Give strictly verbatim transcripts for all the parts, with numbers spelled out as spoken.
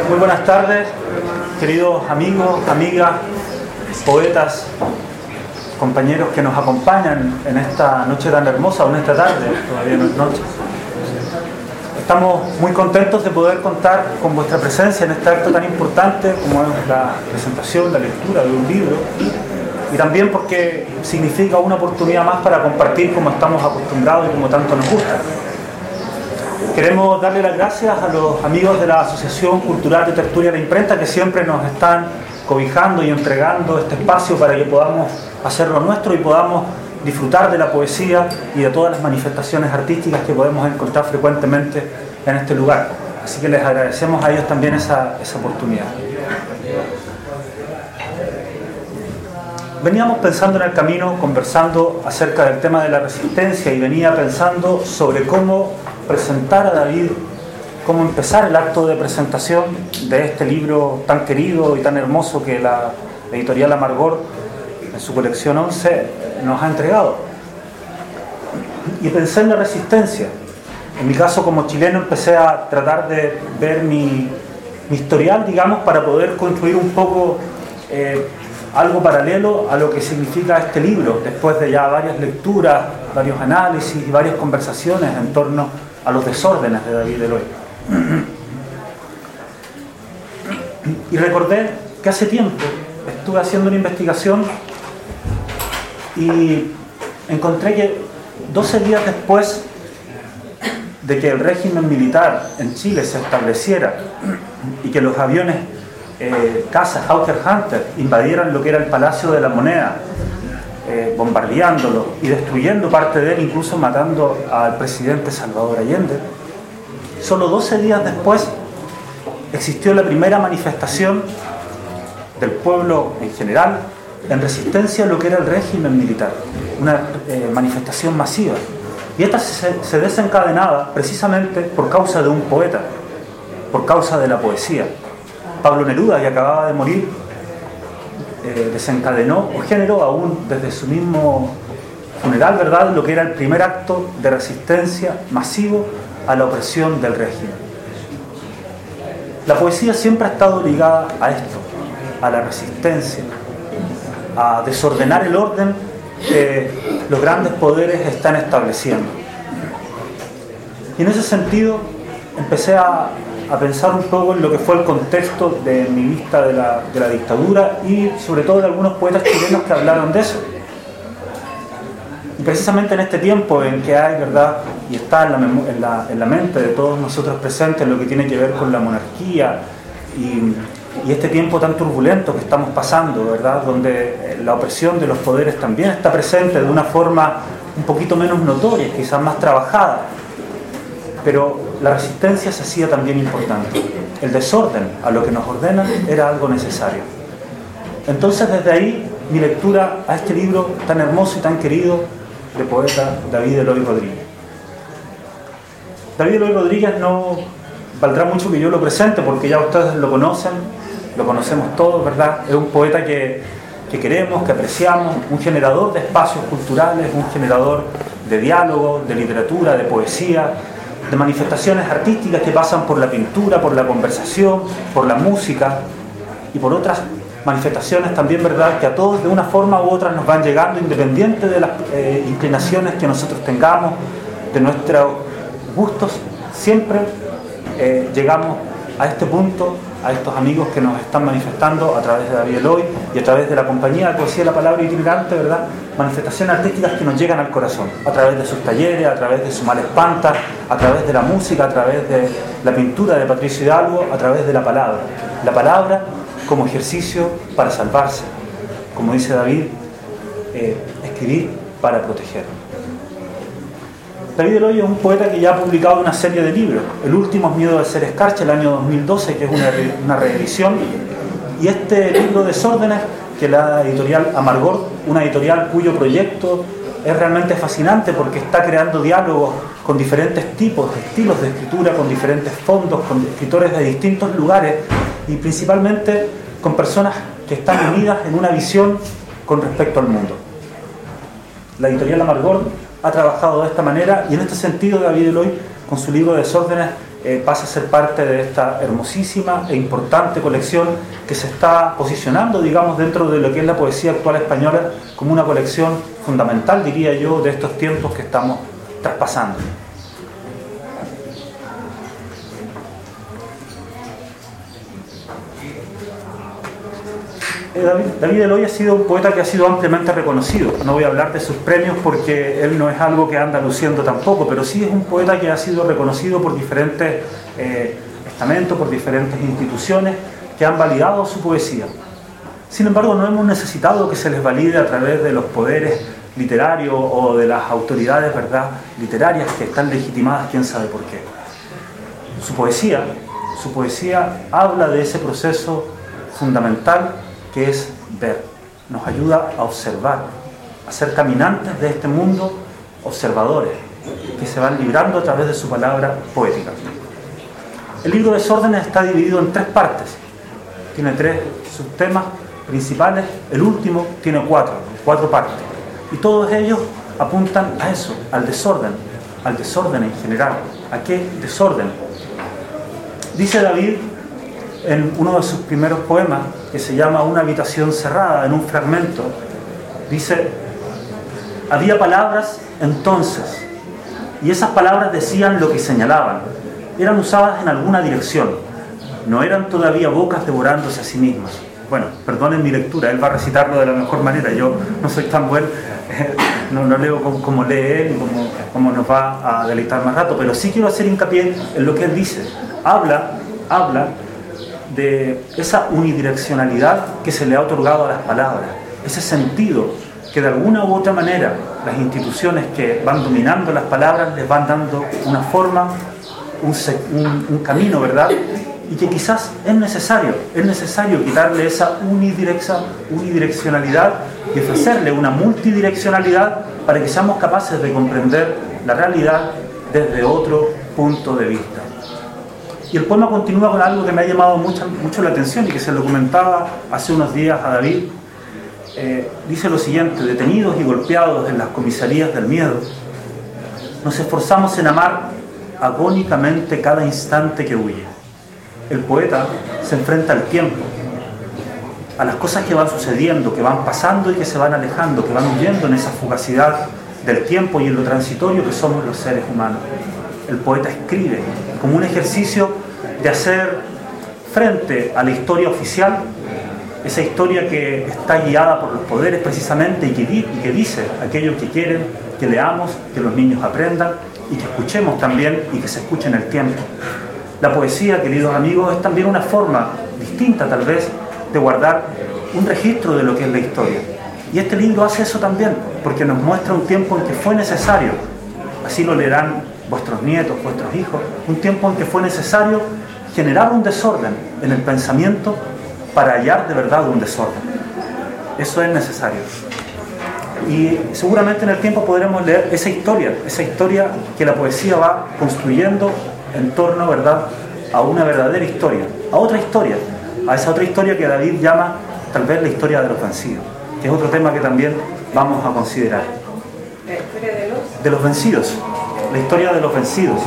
Muy buenas tardes, queridos amigos, amigas, poetas, compañeros que nos acompañan en esta noche tan hermosa, o en esta tarde, todavía no es noche. Estamos muy contentos de poder contar con vuestra presencia en este acto tan importante como es la presentación, la lectura de un libro, y también porque significa una oportunidad más para compartir como estamos acostumbrados y como tanto nos gusta. Queremos darle las gracias a los amigos de la Asociación Cultural de Tertulia de la Imprenta que siempre nos están cobijando y entregando este espacio para que podamos hacerlo nuestro y podamos disfrutar de la poesía y de todas las manifestaciones artísticas que podemos encontrar frecuentemente en este lugar. Así que les agradecemos a ellos también esa, esa oportunidad. Veníamos pensando en el camino, conversando acerca del tema de la resistencia, y venía pensando sobre cómo presentar a David, cómo empezar el acto de presentación de este libro tan querido y tan hermoso que la editorial Amargor en su colección once nos ha entregado. Y pensé en la resistencia. En mi caso como chileno empecé a tratar de ver mi, mi historial, digamos, para poder construir un poco eh, algo paralelo a lo que significa este libro, después de ya varias lecturas, varios análisis y varias conversaciones en torno a los desórdenes de David Eloy. Y recordé que hace tiempo estuve haciendo una investigación y encontré que doce días después de que el régimen militar en Chile se estableciera y que los aviones eh, caza Hawker Hunter invadieran lo que era el Palacio de la Moneda, Eh, bombardeándolo y destruyendo parte de él, incluso matando al presidente Salvador Allende, solo doce días después existió la primera manifestación del pueblo en general en resistencia a lo que era el régimen militar, una eh, manifestación masiva, y esta se, se desencadenaba precisamente por causa de un poeta, por causa de la poesía. Pablo Neruda, que acababa de morir, Eh, desencadenó o generó aún desde su mismo funeral, ¿verdad?, lo que era el primer acto de resistencia masivo a la opresión del régimen. La poesía siempre ha estado ligada a esto, a la resistencia, a desordenar el orden que los grandes poderes están estableciendo. Y en ese sentido empecé a a pensar un poco en lo que fue el contexto de mi vista de la, de la dictadura y sobre todo de algunos poetas chilenos que hablaron de eso. Y precisamente en este tiempo en que hay, ¿verdad?, y está en la, en la, en la mente de todos nosotros presentes lo que tiene que ver con la monarquía y, y este tiempo tan turbulento que estamos pasando, ¿verdad?, donde la opresión de los poderes también está presente de una forma un poquito menos notoria, quizás más trabajada, pero la resistencia se hacía también importante. El desorden a lo que nos ordenan era algo necesario. Entonces, desde ahí, mi lectura a este libro tan hermoso y tan querido del poeta David Eloy Rodríguez. David Eloy Rodríguez no valdrá mucho que yo lo presente, porque ya ustedes lo conocen, lo conocemos todos, ¿verdad? Es un poeta que, que queremos, que apreciamos, un generador de espacios culturales, un generador de diálogo, de literatura, de poesía, de manifestaciones artísticas que pasan por la pintura, por la conversación, por la música y por otras manifestaciones también, ¿verdad?, que a todos de una forma u otra nos van llegando, independiente de las eh, inclinaciones que nosotros tengamos, de nuestros gustos. Siempre eh, llegamos a este punto, a estos amigos que nos están manifestando a través de David Eloy y a través de la compañía de Poesía de la Palabra Itinerante, ¿verdad?, manifestaciones artísticas que nos llegan al corazón, a través de sus talleres, a través de su Mal Espanta, a través de la música, a través de la pintura de Patricio Hidalgo, a través de la palabra. La palabra como ejercicio para salvarse, como dice David, eh, escribir para proteger. David Eloy es un poeta que ya ha publicado una serie de libros. El último es Miedo de ser escarcha, el año dos mil doce, que es una, re, una reedición, y este libro Desórdenes, que la editorial Amargor, una editorial cuyo proyecto es realmente fascinante porque está creando diálogos con diferentes tipos de estilos de escritura, con diferentes fondos, con escritores de distintos lugares y principalmente con personas que están unidas en una visión con respecto al mundo. La editorial Amargor ha trabajado de esta manera y en este sentido David Eloy, con su libro Desórdenes, eh, pase a ser parte de esta hermosísima e importante colección que se está posicionando, digamos, dentro de lo que es la poesía actual española como una colección fundamental, diría yo, de estos tiempos que estamos traspasando. David, David Eloy ha sido un poeta que ha sido ampliamente reconocido. No voy a hablar de sus premios porque él no es algo que anda luciendo tampoco, pero sí es un poeta que ha sido reconocido por diferentes eh, estamentos, por diferentes instituciones que han validado su poesía. Sin embargo, no hemos necesitado que se les valide a través de los poderes literarios o de las autoridades, ¿verdad?, literarias que están legitimadas, quién sabe por qué. Su poesía, su poesía habla de ese proceso fundamental que es ver, nos ayuda a observar, a ser caminantes de este mundo, observadores, que se van librando a través de su palabra poética. El libro Desórdenes está dividido en tres partes, tiene tres subtemas principales, el último tiene cuatro, cuatro partes, y todos ellos apuntan a eso, al desorden, al desorden en general. ¿A qué desorden? Dice David en uno de sus primeros poemas, que se llama Una habitación cerrada, en un fragmento, dice: había palabras entonces, y esas palabras decían lo que señalaban, eran usadas en alguna dirección, no eran todavía bocas devorándose a sí mismas. Bueno, perdonen mi lectura, él va a recitarlo de la mejor manera, yo no soy tan buen, eh, no, no leo como, como lee él y como, como nos va a deleitar más rato, pero sí quiero hacer hincapié en lo que él dice. Habla, habla de esa unidireccionalidad que se le ha otorgado a las palabras, ese sentido que de alguna u otra manera las instituciones que van dominando las palabras les van dando una forma, un, un, un camino, ¿verdad? Y que quizás es necesario, es necesario quitarle esa unidireccionalidad y ofrecerle una multidireccionalidad para que seamos capaces de comprender la realidad desde otro punto de vista. Y el poema continúa con algo que me ha llamado mucho, mucho la atención y que se lo comentaba hace unos días a David. Eh, dice lo siguiente: detenidos y golpeados en las comisarías del miedo, nos esforzamos en amar agónicamente cada instante que huye. El poeta se enfrenta al tiempo, a las cosas que van sucediendo, que van pasando y que se van alejando, que van huyendo en esa fugacidad del tiempo y en lo transitorio que somos los seres humanos. El poeta escribe como un ejercicio de hacer frente a la historia oficial, esa historia que está guiada por los poderes precisamente y que, y que dice aquello que quieren que leamos, que los niños aprendan y que escuchemos también y que se escuche en el tiempo. La poesía, queridos amigos, es también una forma distinta tal vez de guardar un registro de lo que es la historia. Y este libro hace eso también, porque nos muestra un tiempo en que fue necesario, así lo leerán vuestros nietos, vuestros hijos, un tiempo en que fue necesario generar un desorden en el pensamiento para hallar de verdad un desorden. Eso es necesario. Y seguramente en el tiempo podremos leer esa historia, esa historia que la poesía va construyendo en torno, ¿verdad?, a una verdadera historia, a otra historia, a esa otra historia que David llama tal vez la historia de los vencidos, que es otro tema que también vamos a considerar. ¿La historia de los? De los vencidos, la historia de los vencidos.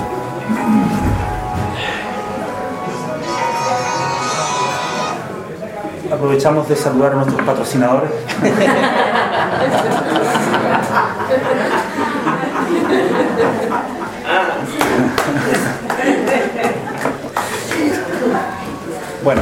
Aprovechamos de saludar a nuestros patrocinadores. Bueno,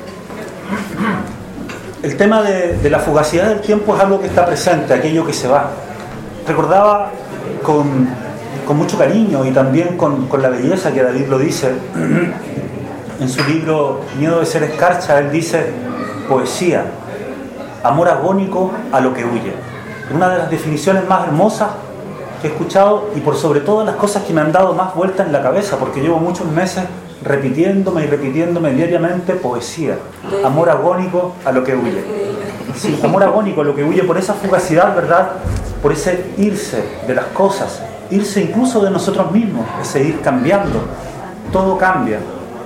el tema de, de la fugacidad del tiempo es algo que está presente, aquello que se va. Recordaba con, con mucho cariño y también con, con la belleza que David lo dice en su libro Miedo de ser escarcha. Él dice: poesía, amor agónico a lo que huye. Una de las definiciones más hermosas que he escuchado y por sobre todas las cosas que me han dado más vueltas en la cabeza, porque llevo muchos meses repitiéndome y repitiéndome diariamente: poesía, amor agónico a lo que huye. Sí, amor agónico a lo que huye por esa fugacidad, ¿verdad? Por ese irse de las cosas, irse incluso de nosotros mismos, ese ir cambiando, todo cambia.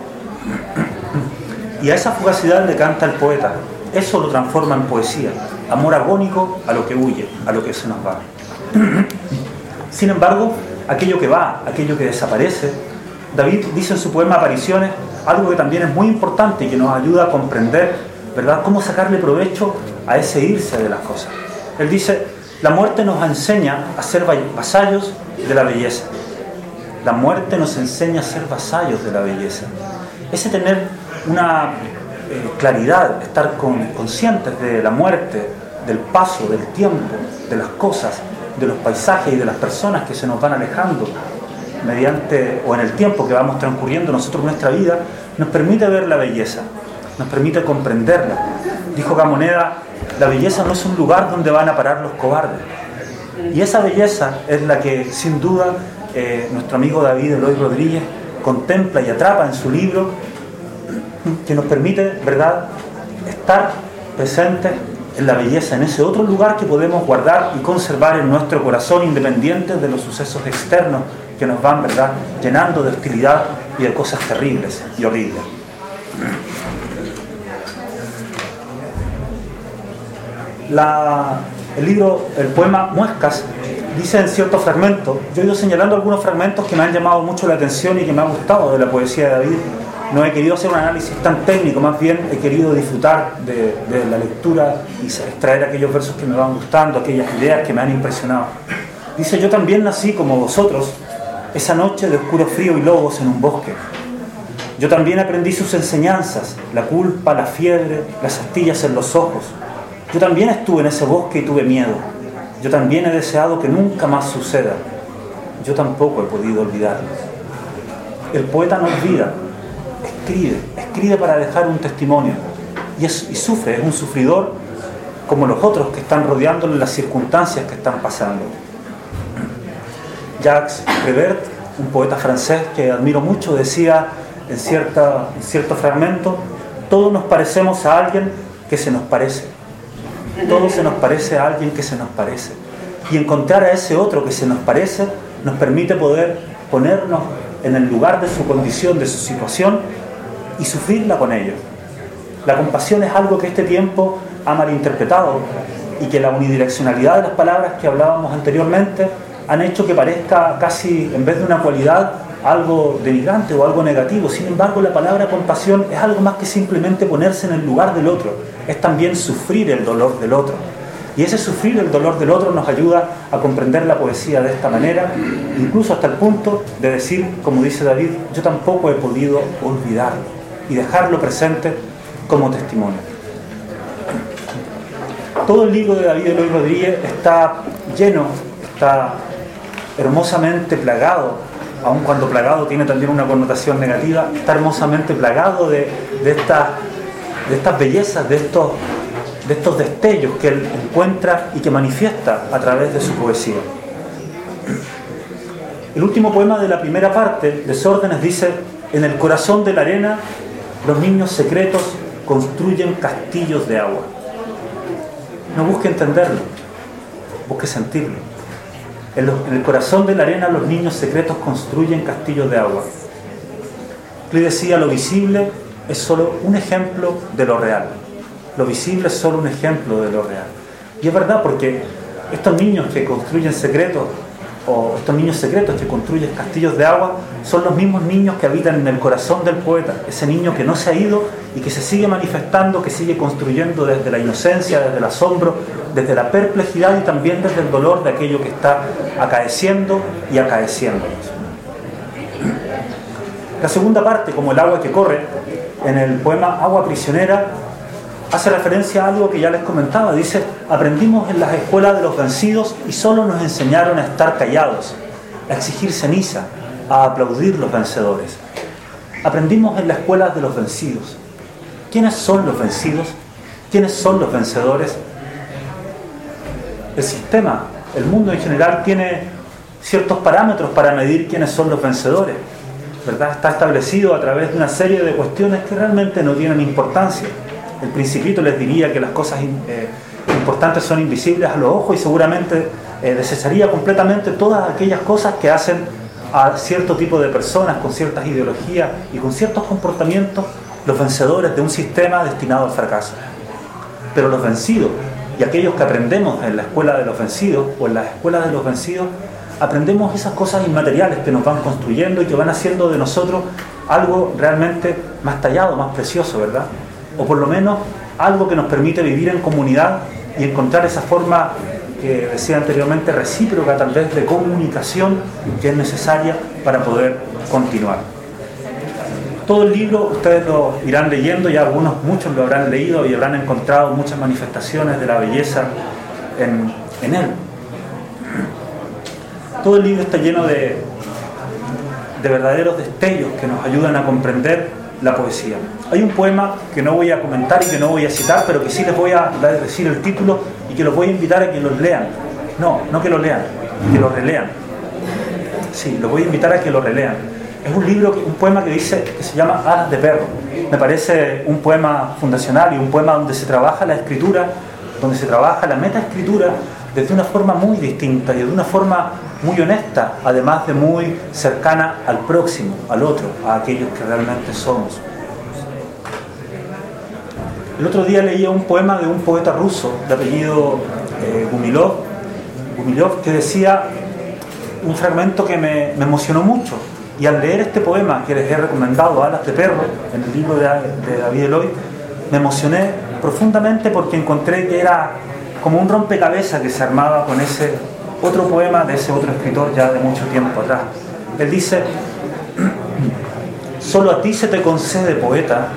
Y a esa fugacidad le canta el poeta, eso lo transforma en poesía, amor agónico a lo que huye, a lo que se nos va. Sin embargo, aquello que va, aquello que desaparece, David dice en su poema Apariciones algo que también es muy importante y que nos ayuda a comprender, ¿verdad?, cómo sacarle provecho a ese irse de las cosas. Él dice: la muerte nos enseña a ser vasallos de la belleza. La muerte nos enseña a ser vasallos de la belleza. Ese tener una eh, claridad, estar con, conscientes de la muerte, del paso, del tiempo, de las cosas, de los paisajes y de las personas que se nos van alejando mediante o en el tiempo que vamos transcurriendo nosotros nuestra vida, nos permite ver la belleza, nos permite comprenderla. Dijo Gamoneda: la belleza no es un lugar donde van a parar los cobardes. Y esa belleza es la que sin duda eh, nuestro amigo David Eloy Rodríguez contempla y atrapa en su libro, que nos permite, ¿verdad?, estar presentes en la belleza, en ese otro lugar que podemos guardar y conservar en nuestro corazón, independientes de los sucesos externos que nos van, ¿verdad?, llenando de hostilidad y de cosas terribles y horribles. La, el libro, el poema Muescas, dice en ciertos fragmentos, yo he ido señalando algunos fragmentos que me han llamado mucho la atención y que me han gustado de la poesía de David. No he querido hacer un análisis tan técnico, más bien he querido disfrutar de, de la lectura y extraer aquellos versos que me van gustando, aquellas ideas que me han impresionado. Dice: yo también nací como vosotros, esa noche de oscuro frío y lobos en un bosque. Yo también aprendí sus enseñanzas, la culpa, la fiebre, las astillas en los ojos. Yo también estuve en ese bosque y tuve miedo. Yo también he deseado que nunca más suceda. Yo tampoco he podido olvidarlo. El poeta no olvida, escribe, escribe para dejar un testimonio. Y, es, y sufre, es un sufridor como los otros que están rodeándolo en las circunstancias que están pasando. Jacques Prévert, un poeta francés que admiro mucho, decía en, cierta, en cierto fragmento: todos nos parecemos a alguien que se nos parece. Todo se nos parece a alguien que se nos parece. Y encontrar a ese otro que se nos parece nos permite poder ponernos en el lugar de su condición, de su situación, y sufrirla con ellos. La compasión es algo que este tiempo ha malinterpretado y que la unidireccionalidad de las palabras que hablábamos anteriormente han hecho que parezca casi, en vez de una cualidad, algo denigrante o algo negativo. Sin embargo, la palabra compasión es algo más que simplemente ponerse en el lugar del otro, es también sufrir el dolor del otro. Y ese sufrir el dolor del otro nos ayuda a comprender la poesía de esta manera, incluso hasta el punto de decir, como dice David: yo tampoco he podido olvidarlo, y dejarlo presente como testimonio. Todo el libro de David Eloy Rodríguez está lleno, está hermosamente plagado, aun cuando plagado tiene también una connotación negativa, está hermosamente plagado de, de, esta, de estas bellezas, de estos, de estos destellos que él encuentra y que manifiesta a través de su poesía. El último poema de la primera parte, Desórdenes, dice: en el corazón de la arena los niños secretos construyen castillos de agua. No busque entenderlo, busque sentirlo. En el corazón de la arena los niños secretos construyen castillos de agua. Le decía: lo visible es solo un ejemplo de lo real. Lo visible es solo un ejemplo de lo real. Y es verdad, porque estos niños que construyen secretos, o estos niños secretos que construyen castillos de agua, son los mismos niños que habitan en el corazón del poeta. Ese niño que no se ha ido y que se sigue manifestando, que sigue construyendo desde la inocencia, desde el asombro, desde la perplejidad y también desde el dolor de aquello que está acaeciendo y acaeciéndonos. La segunda parte, como el agua que corre, en el poema Agua prisionera, hace referencia a algo que ya les comentaba. Dice: aprendimos en las escuelas de los vencidos y solo nos enseñaron a estar callados, a exigir ceniza, a aplaudir los vencedores. Aprendimos en las escuelas de los vencidos. ¿Quiénes son los vencidos? ¿Quiénes son los vencedores? El sistema, el mundo en general, tiene ciertos parámetros para medir quiénes son los vencedores, ¿verdad? Está establecido a través de una serie de cuestiones que realmente no tienen importancia. El Principito les diría que las cosas eh, importantes son invisibles a los ojos, y seguramente eh, deshacería completamente todas aquellas cosas que hacen a cierto tipo de personas con ciertas ideologías y con ciertos comportamientos los vencedores de un sistema destinado al fracaso. Pero los vencidos y aquellos que aprendemos en la escuela de los vencidos o en las escuelas de los vencidos, aprendemos esas cosas inmateriales que nos van construyendo y que van haciendo de nosotros algo realmente más tallado, más precioso, ¿verdad? O por lo menos algo que nos permite vivir en comunidad y encontrar esa forma que decía anteriormente, recíproca tal vez, de comunicación que es necesaria para poder continuar. Todo el libro ustedes lo irán leyendo, ya algunos, muchos lo habrán leído y habrán encontrado muchas manifestaciones de la belleza en, en él. Todo el libro está lleno de, de verdaderos destellos que nos ayudan a comprender la poesía. Hay un poema que no voy a comentar y que no voy a citar, pero que sí les voy a decir el título y que los voy a invitar a que los lean. No, no que lo lean, que lo relean. Sí, los voy a invitar a que lo relean. Es un libro, un poema que dice, que se llama Alas de Perro. Me parece un poema fundacional y un poema donde se trabaja la escritura, donde se trabaja la metaescritura desde una forma muy distinta y de una forma muy honesta, además de muy cercana al próximo, al otro, a aquellos que realmente somos. El otro día leía un poema de un poeta ruso de apellido eh, Gumilov, Gumilov, que decía un fragmento que me, me emocionó mucho. Y al leer este poema que les he recomendado, Alas de Perro, en el libro de, de David Eloy, me emocioné profundamente porque encontré que era como un rompecabezas que se armaba con ese otro poema de ese otro escritor ya de mucho tiempo atrás. Él dice: solo a ti se te concede, poeta,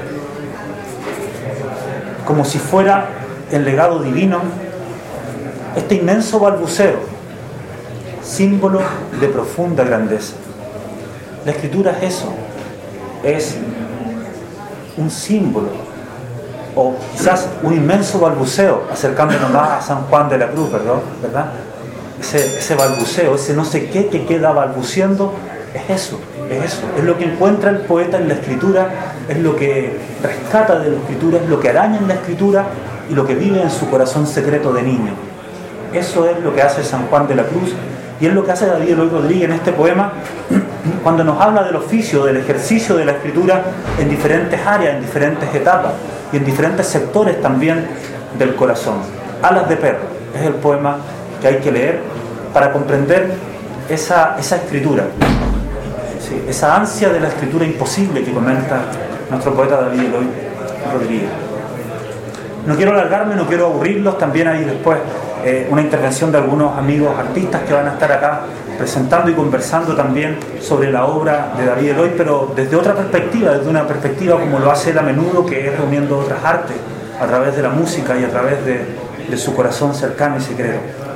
como si fuera el legado divino, este inmenso balbuceo, símbolo de profunda grandeza. La escritura es eso, es un símbolo, o quizás un inmenso balbuceo, acercándonos más a San Juan de la Cruz, ¿verdad? ¿verdad? Ese, ese balbuceo, ese no sé qué que queda balbuceando, es eso, es eso, es lo que encuentra el poeta en la escritura, es lo que rescata de la escritura, es lo que araña en la escritura y lo que vive en su corazón secreto de niño. Eso es lo que hace San Juan de la Cruz y es lo que hace David Eloy Rodríguez en este poema cuando nos habla del oficio, del ejercicio de la escritura en diferentes áreas, en diferentes etapas y en diferentes sectores también del corazón. Alas de Perro es el poema que hay que leer para comprender esa, esa escritura, sí, esa ansia de la escritura imposible que comenta nuestro poeta David Eloy Rodríguez. No quiero alargarme, no quiero aburrirlos, también hay después eh, una intervención de algunos amigos artistas que van a estar acá presentando y conversando también sobre la obra de David Eloy, pero desde otra perspectiva, desde una perspectiva como lo hace él a menudo, que es reuniendo otras artes a través de la música y a través de, de su corazón cercano y secreto.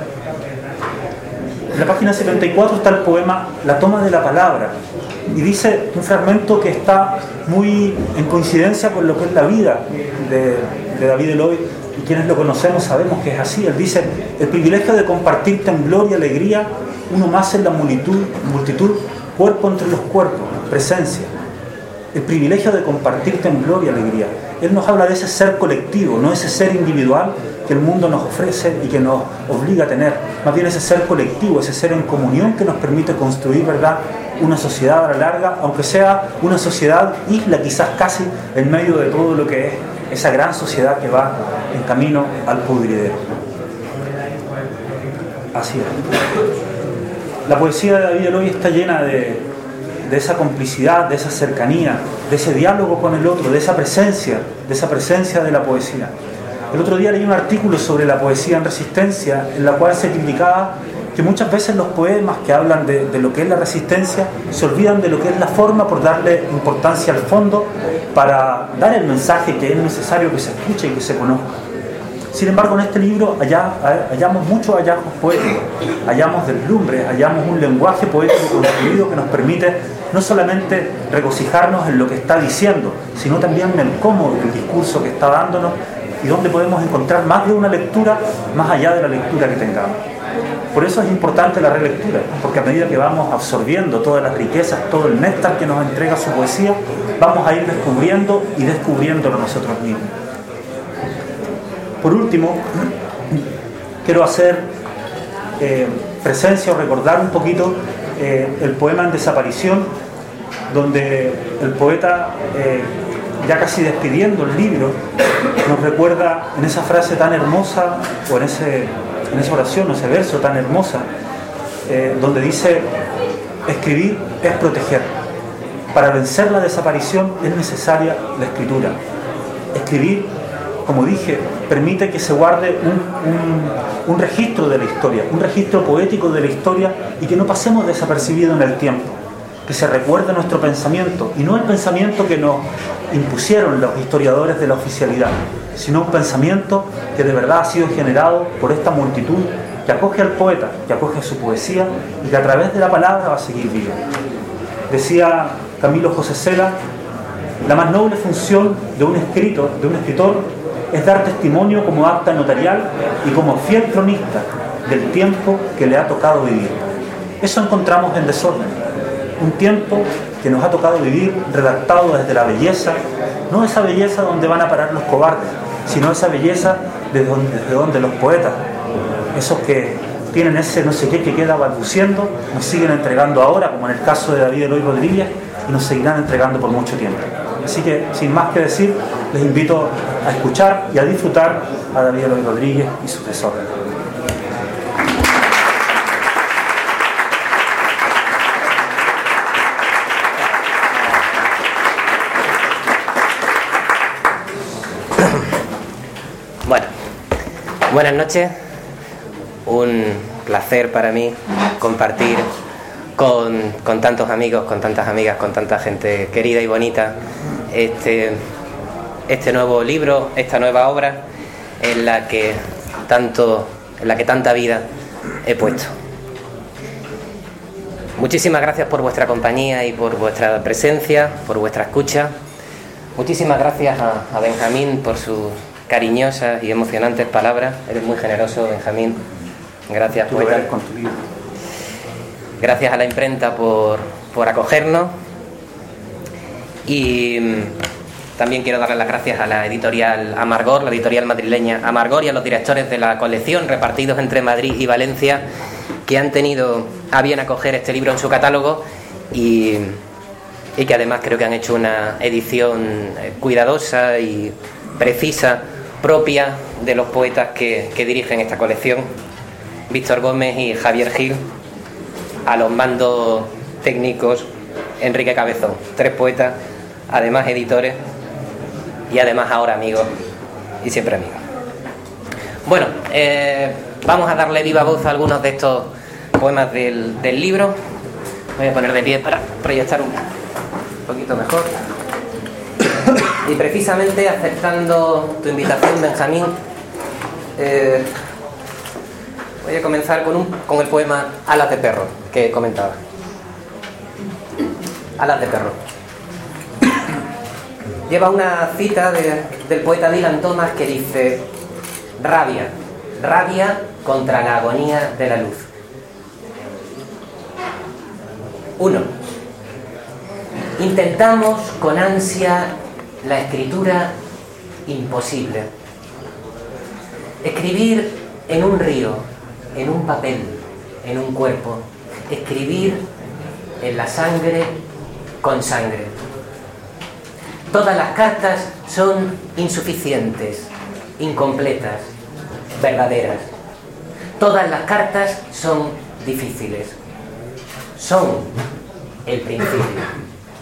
En la página setenta y cuatro está el poema La toma de la palabra y dice un fragmento que está muy en coincidencia con lo que es la vida de, de David Eloy, y quienes lo conocemos sabemos que es así. Él dice: el privilegio de compartirte en gloria y alegría, uno más en la multitud, multitud, cuerpo entre los cuerpos, presencia. El privilegio de compartirte en gloria y alegría. Él nos habla de ese ser colectivo, no ese ser individual que el mundo nos ofrece y que nos obliga a tener, más bien ese ser colectivo, ese ser en comunión que nos permite construir, ¿verdad?, una sociedad a la larga, aunque sea una sociedad isla, quizás casi en medio de todo lo que es esa gran sociedad que va en camino al pudridero. Así es. La poesía de David Eloy está llena de, de esa complicidad, de esa cercanía, de ese diálogo con el otro, de esa presencia, de esa presencia de la poesía. El otro día leí un artículo sobre la poesía en resistencia, en la cual se criticaba que muchas veces los poemas que hablan de, de lo que es la resistencia se olvidan de lo que es la forma por darle importancia al fondo para dar el mensaje que es necesario que se escuche y que se conozca. Sin embargo, en este libro hallá, hallamos muchos hallazgos poéticos, hallamos deslumbres, hallamos un lenguaje poético construido que nos permite no solamente regocijarnos en lo que está diciendo, sino también en el cómo del discurso que está dándonos y donde podemos encontrar más de una lectura más allá de la lectura que tengamos. Por eso es importante la relectura, porque a medida que vamos absorbiendo todas las riquezas, todo el néctar que nos entrega su poesía, vamos a ir descubriendo y descubriéndolo nosotros mismos. Por último, quiero hacer eh, presencia o recordar un poquito eh, el poema En desaparición, donde el poeta, eh, ya casi despidiendo el libro, nos recuerda en esa frase tan hermosa, o en, ese, en esa oración, o ese verso tan hermosa, eh, donde dice: escribir es proteger. Para vencer la desaparición es necesaria la escritura. Escribir, como dije, permite que se guarde un, un, un registro de la historia, un registro poético de la historia, y que no pasemos desapercibido en el tiempo, que se recuerde nuestro pensamiento, y no el pensamiento que nos impusieron los historiadores de la oficialidad, sino un pensamiento que de verdad ha sido generado por esta multitud que acoge al poeta, que acoge su poesía, y que a través de la palabra va a seguir vivo. Decía Camilo José Cela: la más noble función de un escrito, de un escritor, es dar testimonio como acta notarial y como fiel cronista del tiempo que le ha tocado vivir. Eso encontramos en Desorden, un tiempo que nos ha tocado vivir redactado desde la belleza, no esa belleza donde van a parar los cobardes, sino esa belleza desde donde, desde donde los poetas, esos que tienen ese no sé qué que queda balbuciendo, nos siguen entregando ahora, como en el caso de David Eloy Rodríguez, y nos seguirán entregando por mucho tiempo. Así que, sin más que decir, les invito a escuchar y a disfrutar a David Eloy Rodríguez y su Desorden. Bueno, buenas noches. Un placer para mí compartir con, con tantos amigos, con tantas amigas, con tanta gente querida y bonita este, este nuevo libro, esta nueva obra en la que tanto, en la que tanta vida he puesto. Muchísimas gracias por vuestra compañía y por vuestra presencia, por vuestra escucha. Muchísimas gracias a, a Benjamín por sus cariñosas y emocionantes palabras. Eres muy generoso, Benjamín. Gracias, poeta. Gracias a la imprenta por, por acogernos. Y también quiero darle las gracias a la editorial Amargor, la editorial madrileña Amargor, y a los directores de la colección repartidos entre Madrid y Valencia, que han tenido a bien acoger este libro en su catálogo y, y que además creo que han hecho una edición cuidadosa y precisa, propia de los poetas que, que dirigen esta colección: Víctor Gómez y Javier Gil. A los mandos técnicos, Enrique Cabezón. Tres poetas, además editores y además ahora amigos y siempre amigos. Bueno, eh, vamos a darle viva voz a algunos de estos poemas del, del libro. Voy a poner de pie para proyectar un poquito mejor. Y precisamente aceptando tu invitación, Benjamín, eh, voy a comenzar con, un, con el poema Alas de perro, que comentaba. Alas de perro. Lleva una cita de, del poeta Dylan Thomas que dice: rabia, rabia contra la agonía de la luz. Uno. Intentamos con ansia la escritura imposible. Escribir en un río, en un papel, en un cuerpo. Escribir en la sangre, con sangre. Todas las cartas son insuficientes, incompletas, verdaderas. Todas las cartas son difíciles. Son el principio.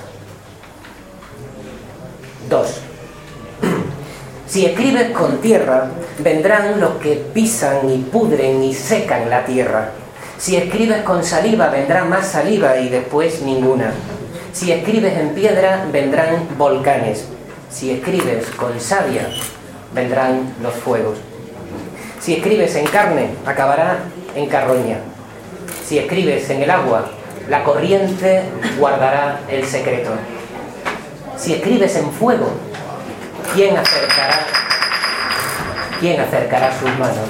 Dos. Si escribes con tierra, vendrán los que pisan y pudren y secan la tierra. Si escribes con saliva, vendrá más saliva y después ninguna. Si escribes en piedra, vendrán volcanes. Si escribes con savia, vendrán los fuegos. Si escribes en carne, acabará en carroña. Si escribes en el agua, la corriente guardará el secreto. Si escribes en fuego, ¿quién acercará, quién acercará sus manos?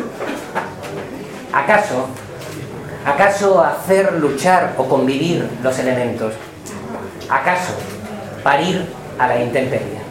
¿Acaso, acaso hacer luchar o convivir los elementos? ¿Acaso parir a la intemperie?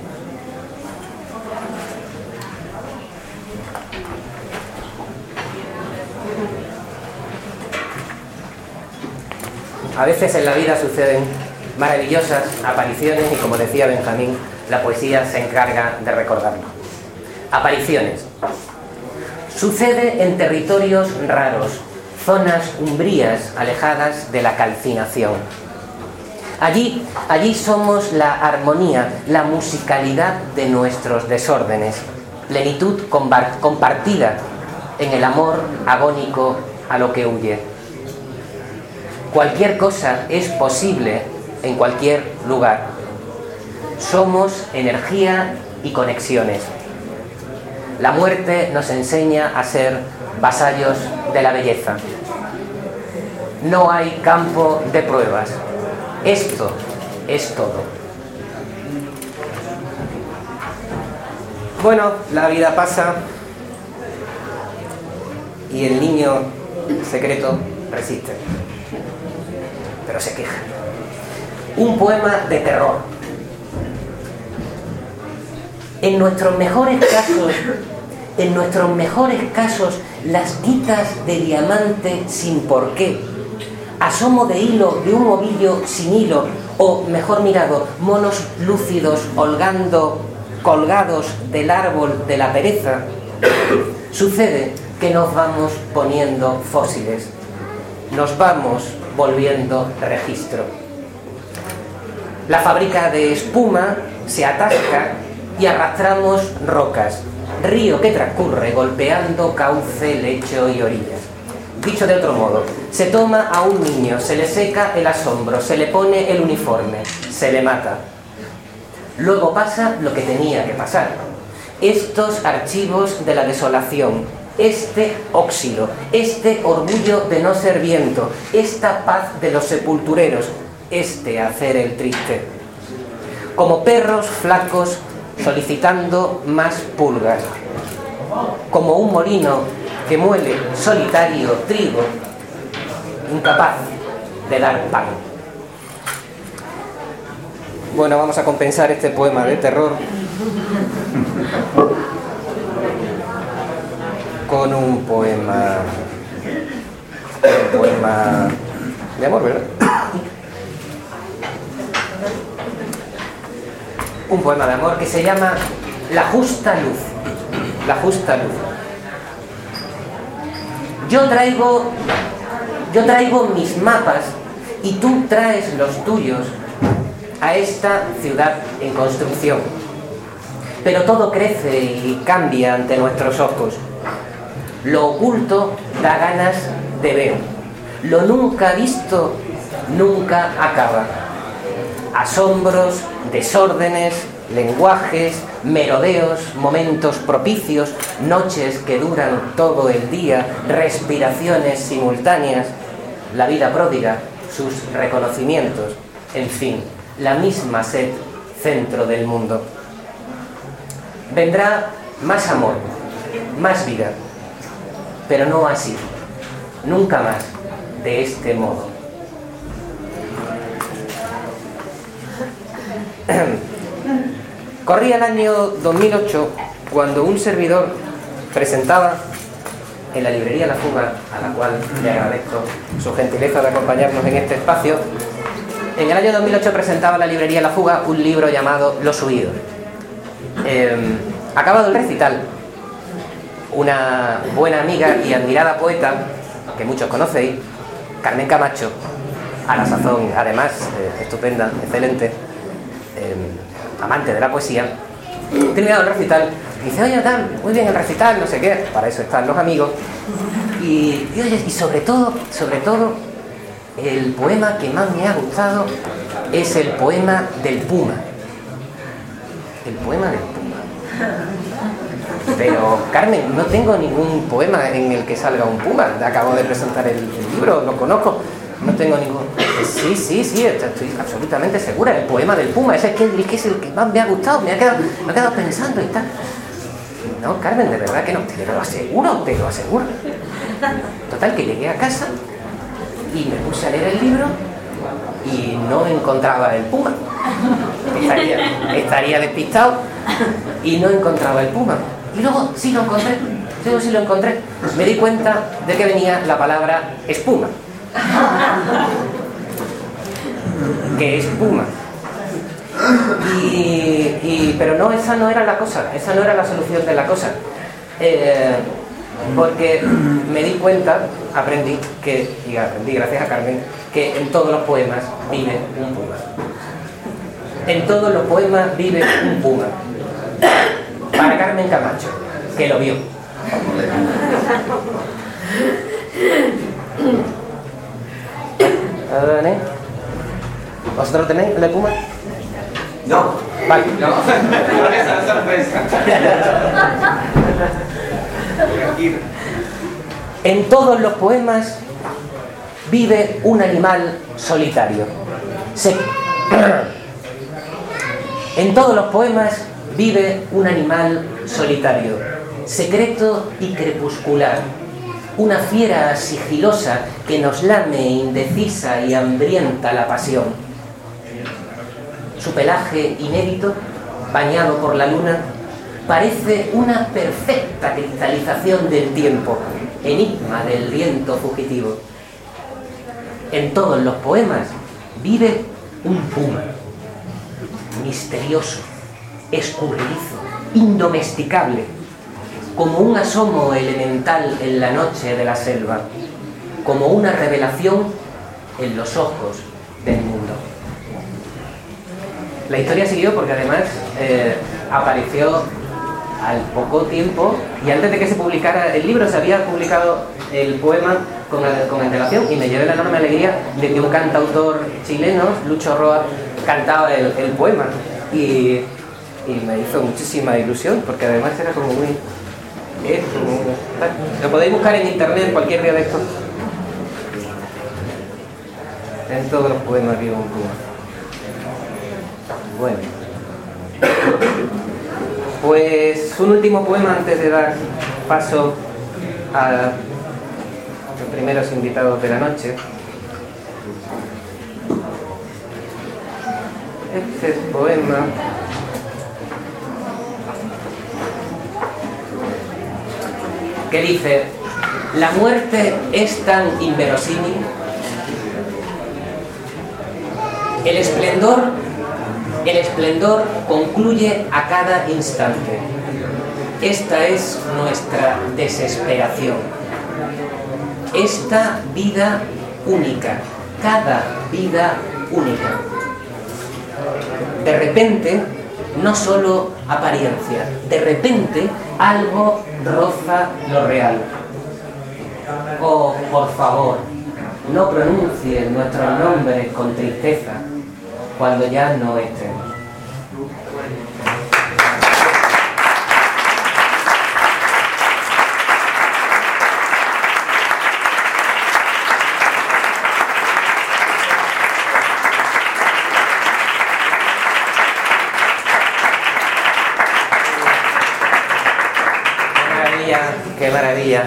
A veces en la vida suceden maravillosas apariciones y, como decía Benjamín, la poesía se encarga de recordarlo. Apariciones. Sucede en territorios raros, zonas umbrías alejadas de la calcinación. Allí, allí somos la armonía, la musicalidad de nuestros desórdenes, plenitud compartida en el amor agónico a lo que huye. Cualquier cosa es posible en cualquier lugar. Somos energía y conexiones. La muerte nos enseña a ser vasallos de la belleza. No hay campo de pruebas. Esto es todo. Bueno, la vida pasa y el niño secreto resiste, pero se queja. Un poema de terror. En nuestros mejores casos, en nuestros mejores casos, las quitas de diamante sin porqué, asomo de hilo de un ovillo sin hilo, o mejor mirado, monos lúcidos holgando, colgados del árbol de la pereza, sucede que nos vamos poniendo fósiles, nos vamos volviendo registro. La fábrica de espuma se atasca y arrastramos rocas, río que transcurre golpeando cauce, lecho y orillas. Dicho de otro modo, se toma a un niño, se le seca el asombro, se le pone el uniforme, se le mata. Luego pasa lo que tenía que pasar. Estos archivos de la desolación, este óxido, este orgullo de no ser viento, esta paz de los sepultureros, este hacer el triste. Como perros flacos solicitando más pulgas. Como un molino que muele solitario trigo, incapaz de dar pan. Bueno, vamos a compensar este poema de terror con un poema, un poema de amor, ¿verdad? Un poema de amor que se llama La justa luz. La justa luz. Yo traigo, yo traigo mis mapas y tú traes los tuyos a esta ciudad en construcción. Pero todo crece y cambia ante nuestros ojos. Lo oculto da ganas de ver. Lo nunca visto nunca acaba. Asombros, desórdenes, lenguajes, merodeos, momentos propicios, noches que duran todo el día, respiraciones simultáneas, la vida pródiga, sus reconocimientos, en fin, la misma sed, centro del mundo. Vendrá más amor, más vida, pero no así, nunca más, de este modo. Corría el año dos mil ocho cuando un servidor presentaba en la librería La Fuga, a la cual le agradezco su gentileza de acompañarnos en este espacio. En el año dos mil ocho presentaba la librería La Fuga un libro llamado Los Huidos. Eh, acabado el recital, una buena amiga y admirada poeta, que muchos conocéis, Carmen Camacho, a la sazón, además, eh, estupenda, excelente, eh, amante de la poesía, terminado el recital, dice, oye, Dan, muy bien el recital, no sé qué, para eso están los amigos, y, y oye, y sobre todo, sobre todo, el poema que más me ha gustado es el poema del Puma. El poema del Puma. Pero, Carmen, no tengo ningún poema en el que salga un puma. Acabo de presentar el, el libro, lo conozco. No tengo ningún... Sí, sí, sí, estoy absolutamente segura. El poema del puma, ese es, que, es el que más me ha gustado. Me ha quedado, me ha quedado pensando y tal. No, Carmen, de verdad que no. Te lo aseguro, te lo aseguro. Total, que llegué a casa y me puse a leer el libro y no encontraba el puma. Estaría, estaría despistado y no encontraba el puma. Y luego sí lo encontré, luego sí lo encontré. Me di cuenta de que venía la palabra espuma. Que espuma. Y, y, pero no, esa no era la cosa, esa no era la solución de la cosa. Eh, porque me di cuenta, aprendí, que, y aprendí gracias a Carmen, que en todos los poemas vive un puma. En todos los poemas vive un puma. Para Carmen Camacho, que lo vio. ¿Vosotros tenéis el de puma? No. Vale. No. Sorpresa, sorpresa. En todos los poemas vive un animal solitario. Se... En todos los poemas vive un animal solitario, secreto y crepuscular, una fiera sigilosa que nos lame indecisa y hambrienta la pasión. Su pelaje inédito, bañado por la luna, parece una perfecta cristalización del tiempo, enigma del viento fugitivo. En todos los poemas vive un puma, misterioso, escurridizo, indomesticable, como un asomo elemental en la noche de la selva, como una revelación en los ojos del mundo. La historia siguió porque además eh, apareció al poco tiempo, y antes de que se publicara el libro se había publicado el poema con, con antelación, y me llevé la enorme alegría de que un cantautor chileno, Lucho Roa, cantaba el, el poema, y, y me hizo muchísima ilusión porque además era como muy... Eh, como, lo podéis buscar en internet cualquier día de esto. En todos los poemas vive un puma. Bueno, pues un último poema antes de dar paso a los primeros invitados de la noche. Este poema que dice: la muerte es tan inverosímil, el esplendor El esplendor concluye a cada instante. Esta es nuestra desesperación. Esta vida única, cada vida única. De repente, no solo apariencia, de repente algo roza lo real. Oh, por favor, no pronuncie nuestros nombres con tristeza cuando ya no estemos. Qué maravilla, qué maravilla.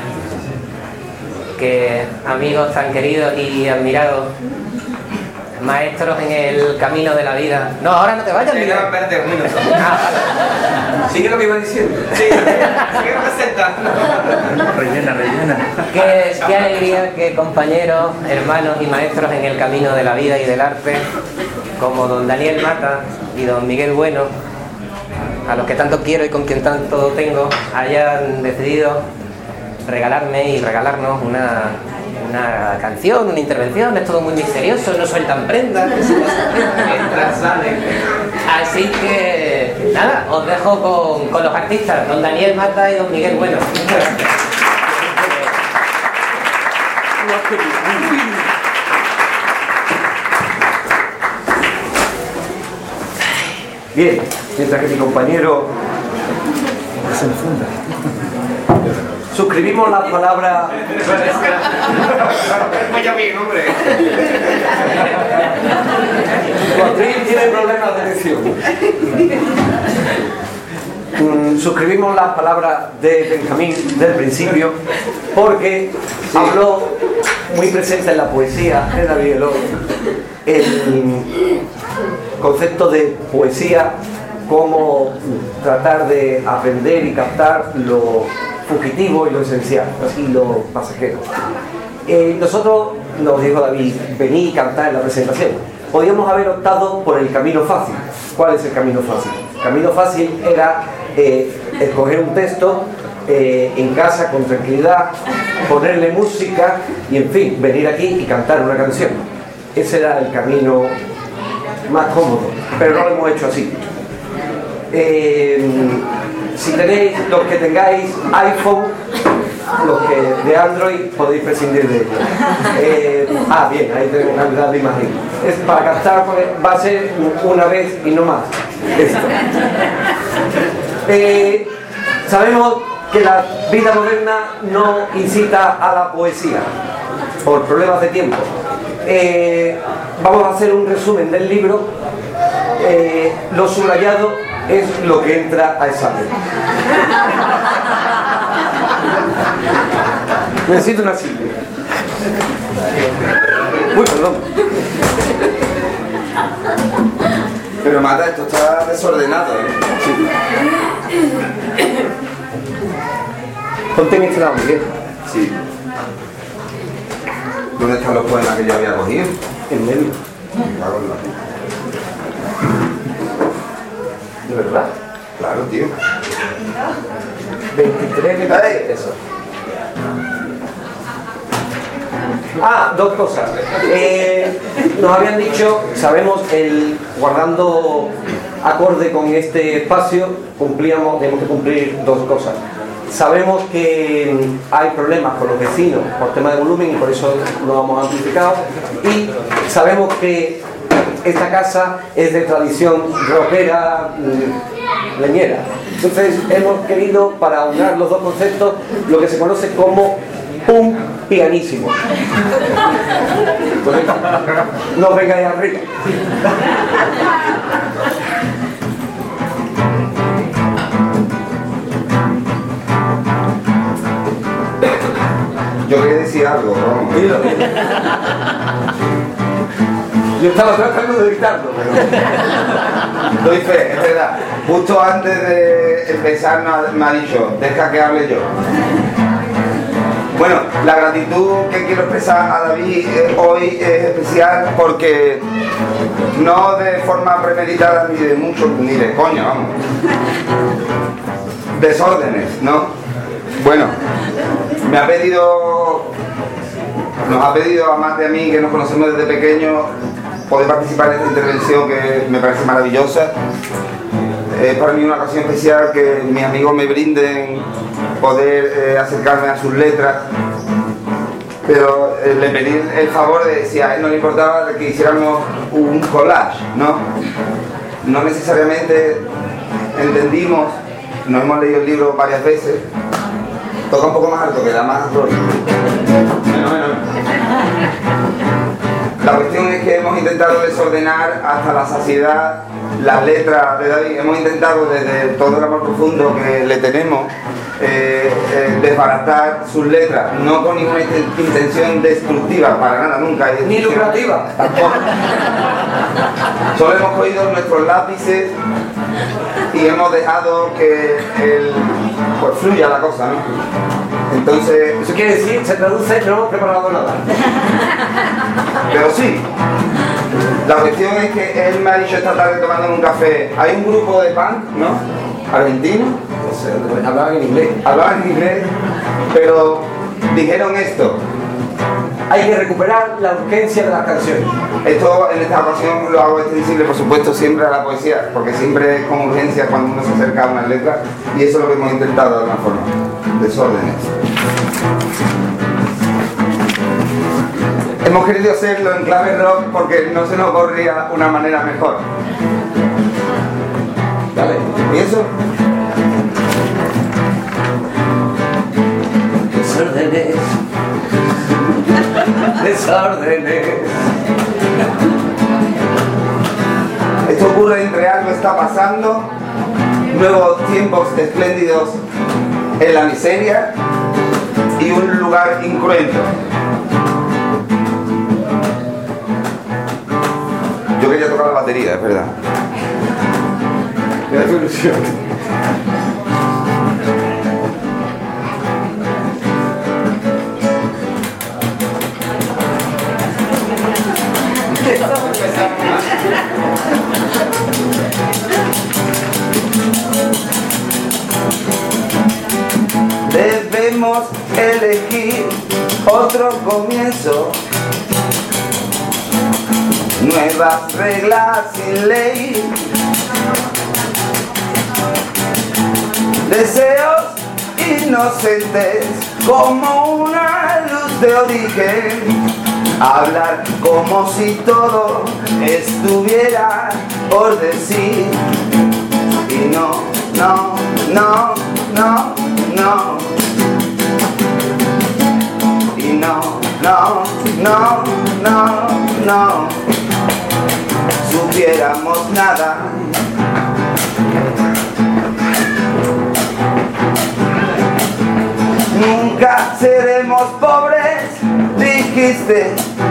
Que amigos tan queridos y admirados, maestros en el camino de la vida. No, ahora no te vayas, Miguel. No, espérate un minuto. Ah, vale. Sigue lo que iba diciendo. Sí, sigue presentando. Rellena, rellena. Qué, qué alegría que compañeros, hermanos y maestros en el camino de la vida y del arte, como don Daniel Mata y don Miguel Bueno, a los que tanto quiero y con quien tanto tengo, hayan decidido regalarme y regalarnos una, una canción, una intervención. Es todo muy misterioso, no sueltan prendas. Así que nada, os dejo con, con los artistas, don Daniel Mata y don Miguel Bueno. Bien, mientras que mi compañero Se enfunda. suscribimos la palabra. Cuatril tiene problemas de elección. Mm, suscribimos las palabras de Benjamín del principio, porque sí, habló muy presente en la poesía de David Elor el concepto de poesía como tratar de aprender y captar lo fugitivo y lo esencial y lo pasajero. Eh, nosotros, nos dijo David, vení y cantar en la presentación. Podíamos haber optado por el camino fácil. ¿Cuál es el camino fácil? El camino fácil era eh, escoger un texto eh, en casa con tranquilidad, ponerle música y en fin, venir aquí y cantar una canción. Ese era el camino más cómodo, pero no lo hemos hecho así. Eh, si tenéis, los que tengáis iPhone, los que de Android, podéis prescindir de ellos. Eh, ah, bien, ahí tenemos calidad de imagen. Es para cantar, va a ser una vez y no más. Esto. Eh, sabemos que la vida moderna no incita a la poesía, por problemas de tiempo. Eh, vamos a hacer un resumen del libro. Eh, lo subrayado es lo que entra a examen. Necesito una silla. Uy, perdón. Pero Mata, esto está desordenado, ¿eh? Sí. Ponte en este lado, Miguel. Sí. ¿Dónde están los poemas que yo había cogido? En medio. Me cago en la- ¿De verdad? Claro, tío. veintitrés, veintisiete, eso. Ah, dos cosas. Eh, nos habían dicho, sabemos, el guardando acorde con este espacio, cumplíamos, tenemos que cumplir dos cosas. Sabemos que hay problemas con los vecinos por tema de volumen y por eso lo hemos amplificado. Y sabemos que esta casa es de tradición rockera, mm, leñera. Entonces hemos querido, para unir los dos conceptos, lo que se conoce como punk pianísimo. Pues, no vengáis arriba. Yo quería decir algo, vamos. Dilo. Yo estaba tratando de evitarlo, pero... Doy fe, es verdad. Justo antes de empezar me ha- me ha dicho, deja que hable yo. Bueno, la gratitud que quiero expresar a David eh, hoy es especial porque no de forma premeditada ni de mucho, ni de coño, vamos. Desórdenes, ¿no? Bueno, me ha pedido, nos ha pedido a Mate y a mí, que nos conocemos desde pequeños, poder participar en esta intervención que me parece maravillosa. Es para mí una ocasión especial que mis amigos me brinden poder eh, acercarme a sus letras, pero eh, le pedí el favor de si a él no le importaba que hiciéramos un collage, ¿no? No necesariamente entendimos, nos hemos leído el libro varias veces, toca un poco más alto, que da más rollo. Menos, menos. La cuestión es que hemos intentado desordenar hasta la saciedad las letras de David. Hemos intentado desde todo el amor profundo que le tenemos eh, eh, desbaratar sus letras, no con ninguna intención destructiva, para nada, nunca. Ni lucrativa. Tampoco. Solo hemos cogido nuestros lápices y hemos dejado que el, pues fluya la cosa, ¿no? Entonces, Eso quiere decir, se traduce, no hemos preparado nada. pero sí. La cuestión es que él me ha dicho esta tarde tomando un café, hay un grupo de punk, ¿no? Argentino, No sé, hablaban en inglés. hablaban en inglés, pero dijeron esto. Hay que recuperar la urgencia de las canciones. Esto en esta ocasión lo hago extensible, por supuesto, siempre a la poesía, porque siempre es con urgencia cuando uno se acerca a una letra, y eso es lo que hemos intentado de alguna forma. Desórdenes. Hemos querido hacerlo en clave rock porque no se nos ocurría una manera mejor. Dale, ¿empiezo? Desórdenes. Desórdenes. Esto ocurre entre algo está pasando, nuevos tiempos espléndidos en la miseria y un lugar incruento. Yo quería tocar la batería, es verdad. Me da ilusión. podemos elegir otro comienzo, nuevas reglas sin ley, deseos inocentes como una luz de origen, hablar como si todo estuviera por decir, y no, no, no, no, no, y no, no, no, no, no, supiéramos nada. Nunca seremos pobres, dijiste,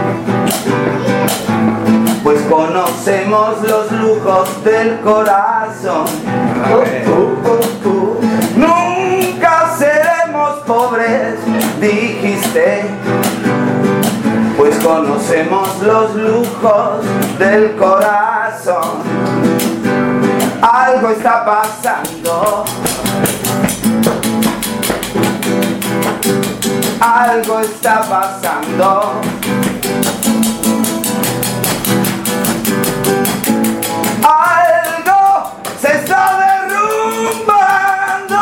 pues conocemos los lujos del corazón. Uh, uh, uh, uh. Nunca seremos pobres, dijiste, pues conocemos los lujos del corazón. Algo está pasando, algo está pasando. Algo se está derrumbando.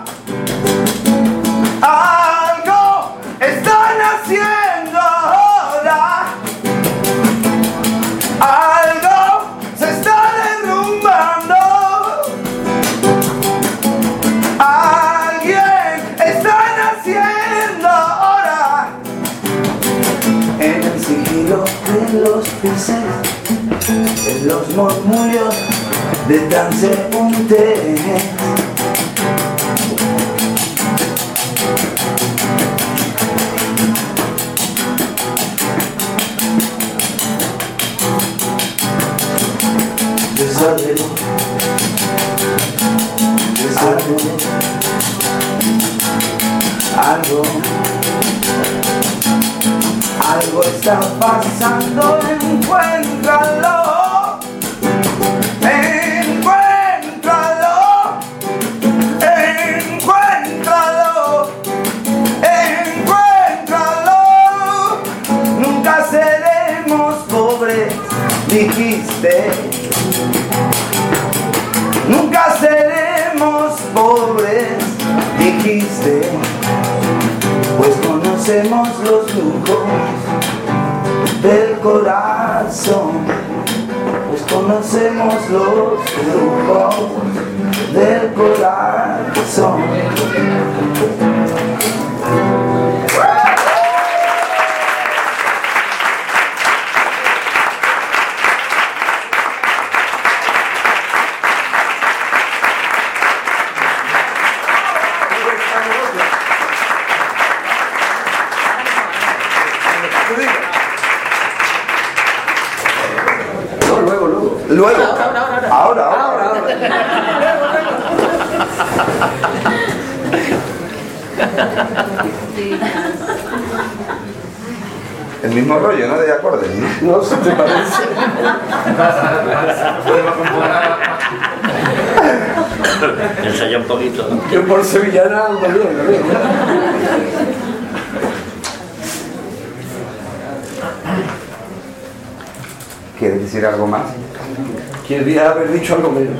Algo están haciendo ahora. Algo se está derrumbando. Alguien están haciendo ahora. En el sigilo de los pises, en los murmullos de transeúntes, desorden, desorden, algo, algo está pasando, encuéntralo. Encuéntralo, encuéntralo, encuéntralo. Nunca seremos pobres, dijiste. Nunca seremos pobres, dijiste, pues conocemos los lujos del corazón. Pues conocemos los lujos del corazón. Luego, ahora, ahora, ahora, ahora, ahora. El mismo rollo, ¿no? De acordes, ¿no? No se te parece. Ensaya un poquito, ¿no? Yo por sevillana ando bien, ando bien. ¿Quieres decir algo más? Querría haber dicho algo menos.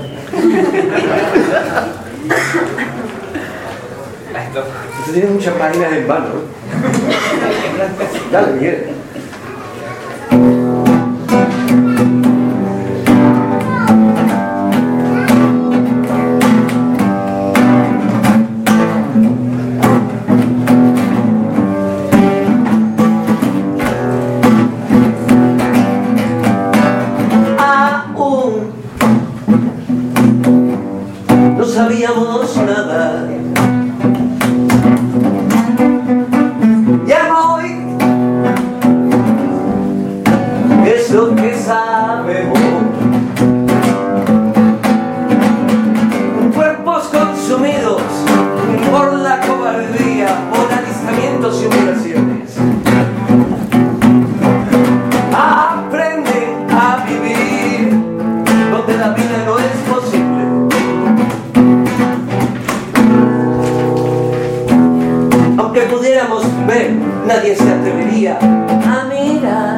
Usted tiene muchas páginas en vano, ¿no? Dale, Miguel. No sabíamos nada. Ya hoy es lo que sabemos. Cuerpos consumidos por la cobardía, por alistamientos y humillaciones. Aprende a vivir donde la vida no es posible. Aunque nadie se atrevería a mirar.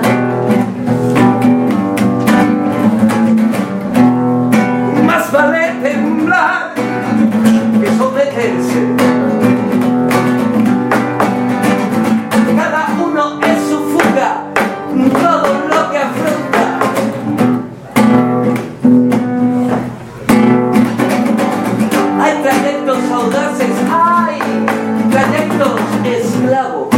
Más vale temblar que someterse. Cada uno es su fuga, todo lo que afronta. Hay trayectos audaces, hay trayectos esclavos.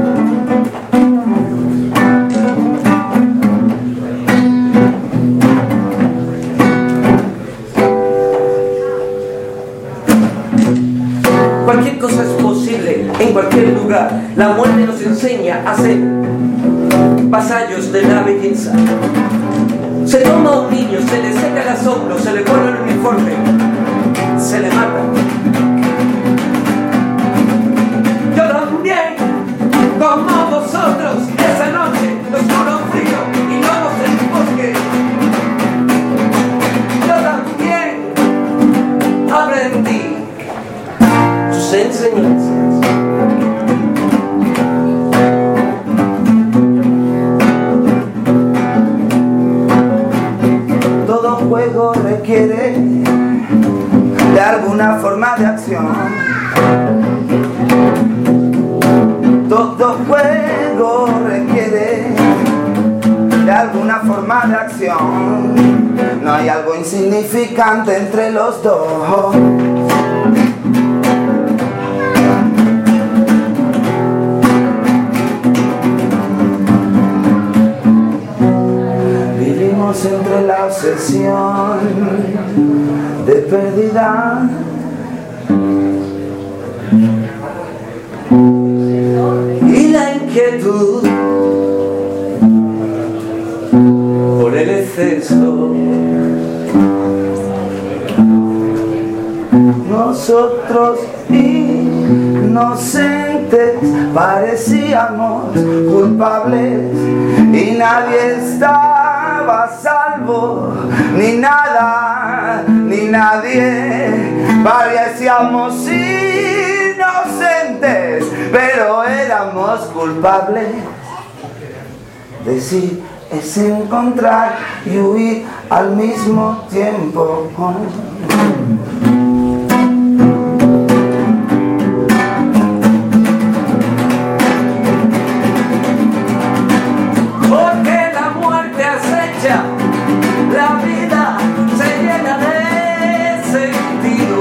Cualquier cosa es posible en cualquier lugar. La muerte nos enseña a ser vasallos de la belleza. Se toma a un niño, se le seca el asombro, se le pone el uniforme, se le mata. Yo también, como vosotros, esa noche, oscuro, frío y lobos del bosque. Yo también aprendí sus enseñanzas. Todo juego requiere de alguna forma de acción. Todo juego requiere de alguna forma de acción. No hay algo insignificante entre los dos. Vivimos entre la obsesión de pérdida y la inquietud por el exceso. Nosotros inocentes parecíamos culpables y nadie estaba a salvo, ni nada, ni nadie. Parecíamos inocentes, pero éramos culpables. Decir es encontrar y huir al mismo tiempo. Porque la muerte acecha, la vida se llena de sentido.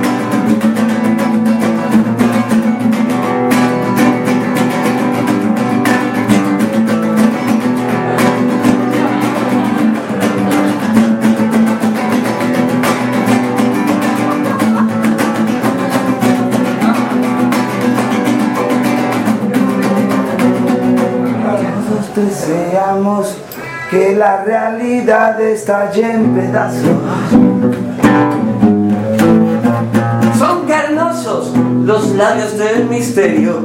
Deseamos que la realidad estalle en pedazos. Son carnosos los labios del misterio.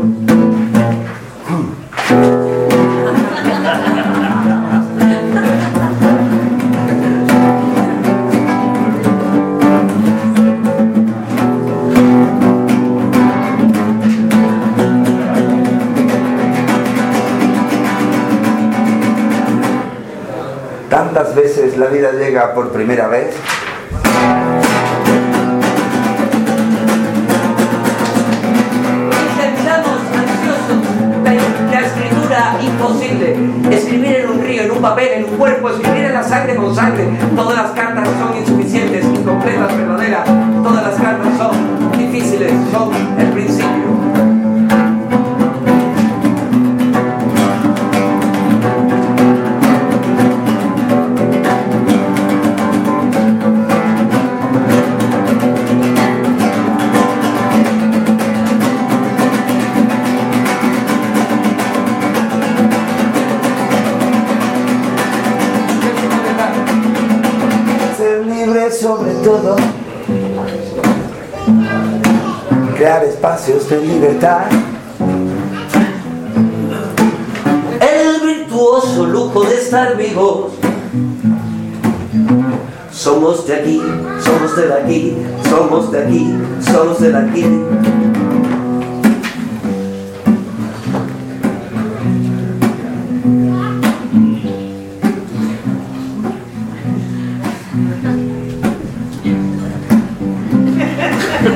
Tantas veces la vida llega por primera vez. Intentamos ansiosos la, la escritura imposible. Escribir en un río, en un papel, en un cuerpo, escribir en la sangre con sangre. Todas las cartas son insuficientes, incompletas, verdaderas. Todas las cartas son difíciles, son el principio. Sobre todo, crear espacios de libertad. El virtuoso lujo de estar vivos. Somos de aquí, somos de aquí, somos de aquí, somos de aquí.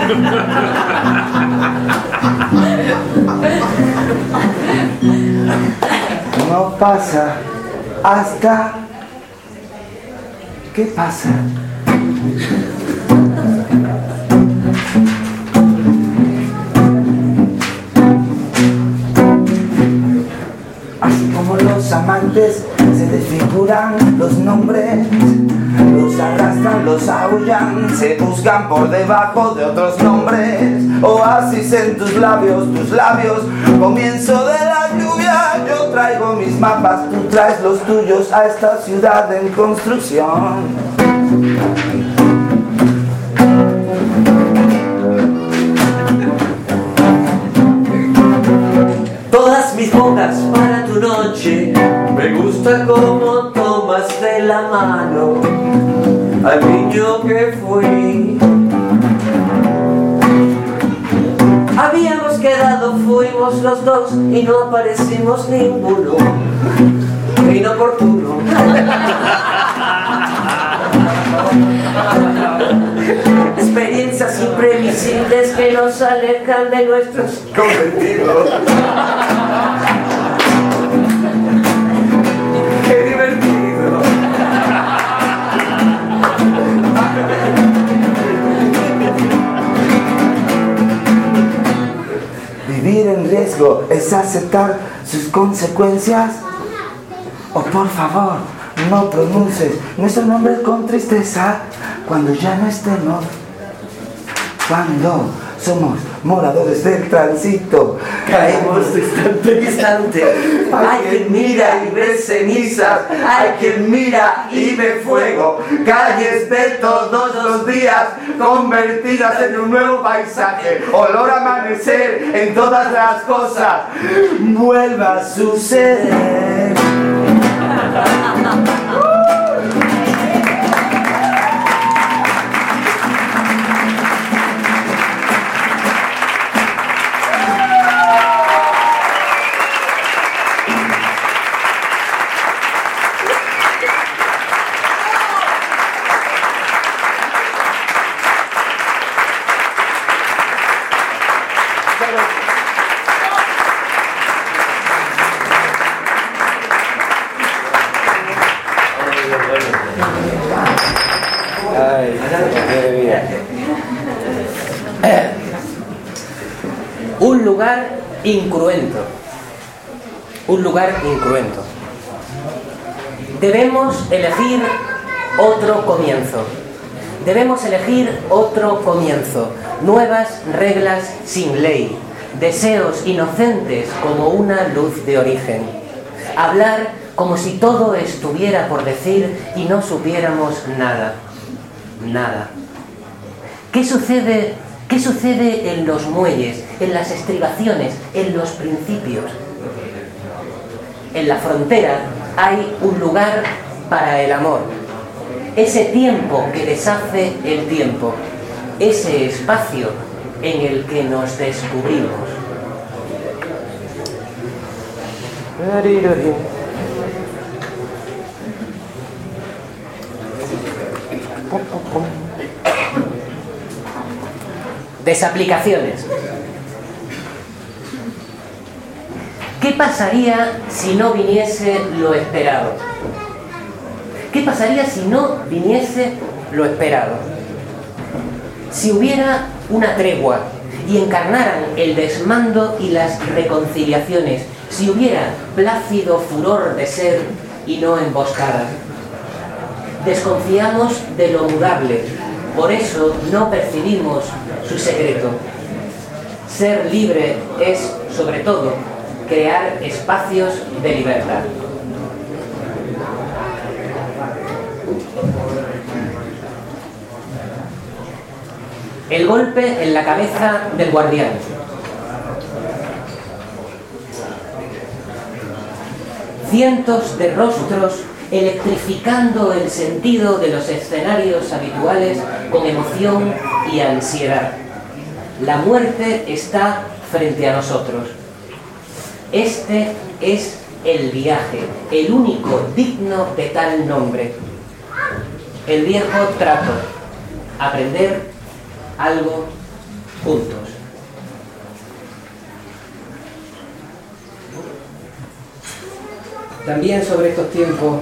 No pasa hasta... ¿Qué pasa? Así como los amantes se desfiguran los nombres, los arrastran, los aullan, se buscan por debajo de otros nombres. Oasis en tus labios, tus labios, comienzo de la lluvia. Yo traigo mis mapas, tú traes los tuyos a esta ciudad en construcción. Todas mis bocas para tu noche, me gusta cómo tomas de la mano al niño que fui. Habíamos quedado, fuimos los dos y no aparecimos ninguno. Inoportuno. Experiencias imprevisibles que nos alejan de nuestros cometidos. ¡Qué divertido! Vivir en riesgo es aceptar sus consecuencias. O por favor, no pronuncies nuestro nombre con tristeza cuando ya no estemos. Cuando somos moradores del tránsito, caemos de instante en instante. Hay quien mira y ve cenizas, hay quien mira y ve fuego. Calles de todos los días convertidas en un nuevo paisaje. Olor a amanecer en todas las cosas. vuelva a suceder. Un lugar incruento. Un lugar incruento. Debemos elegir otro comienzo. Debemos elegir otro comienzo. Nuevas reglas sin ley. Deseos inocentes como una luz de origen. Hablar como si todo estuviera por decir y no supiéramos nada. Nada. ¿Qué sucede, qué sucede en los muelles, en las estribaciones, en los principios? En la frontera hay un lugar para el amor. Ese tiempo que deshace el tiempo. Ese espacio en el que nos descubrimos. Desaplicaciones. ¿Qué pasaría si no viniese lo esperado? ¿Qué pasaría si no viniese lo esperado? Si hubiera una tregua y encarnaran el desmando y las reconciliaciones, si hubiera plácido furor de ser y no emboscada. Desconfiamos de lo mudable, por eso no percibimos su secreto. Ser libre es, sobre todo, crear espacios de libertad. El golpe en la cabeza del guardián. Cientos de rostros electrificando el sentido de los escenarios habituales con emoción y ansiedad. La muerte está frente a nosotros. Este es el viaje, el único digno de tal nombre. El viejo trato, aprender algo juntos. También sobre estos tiempos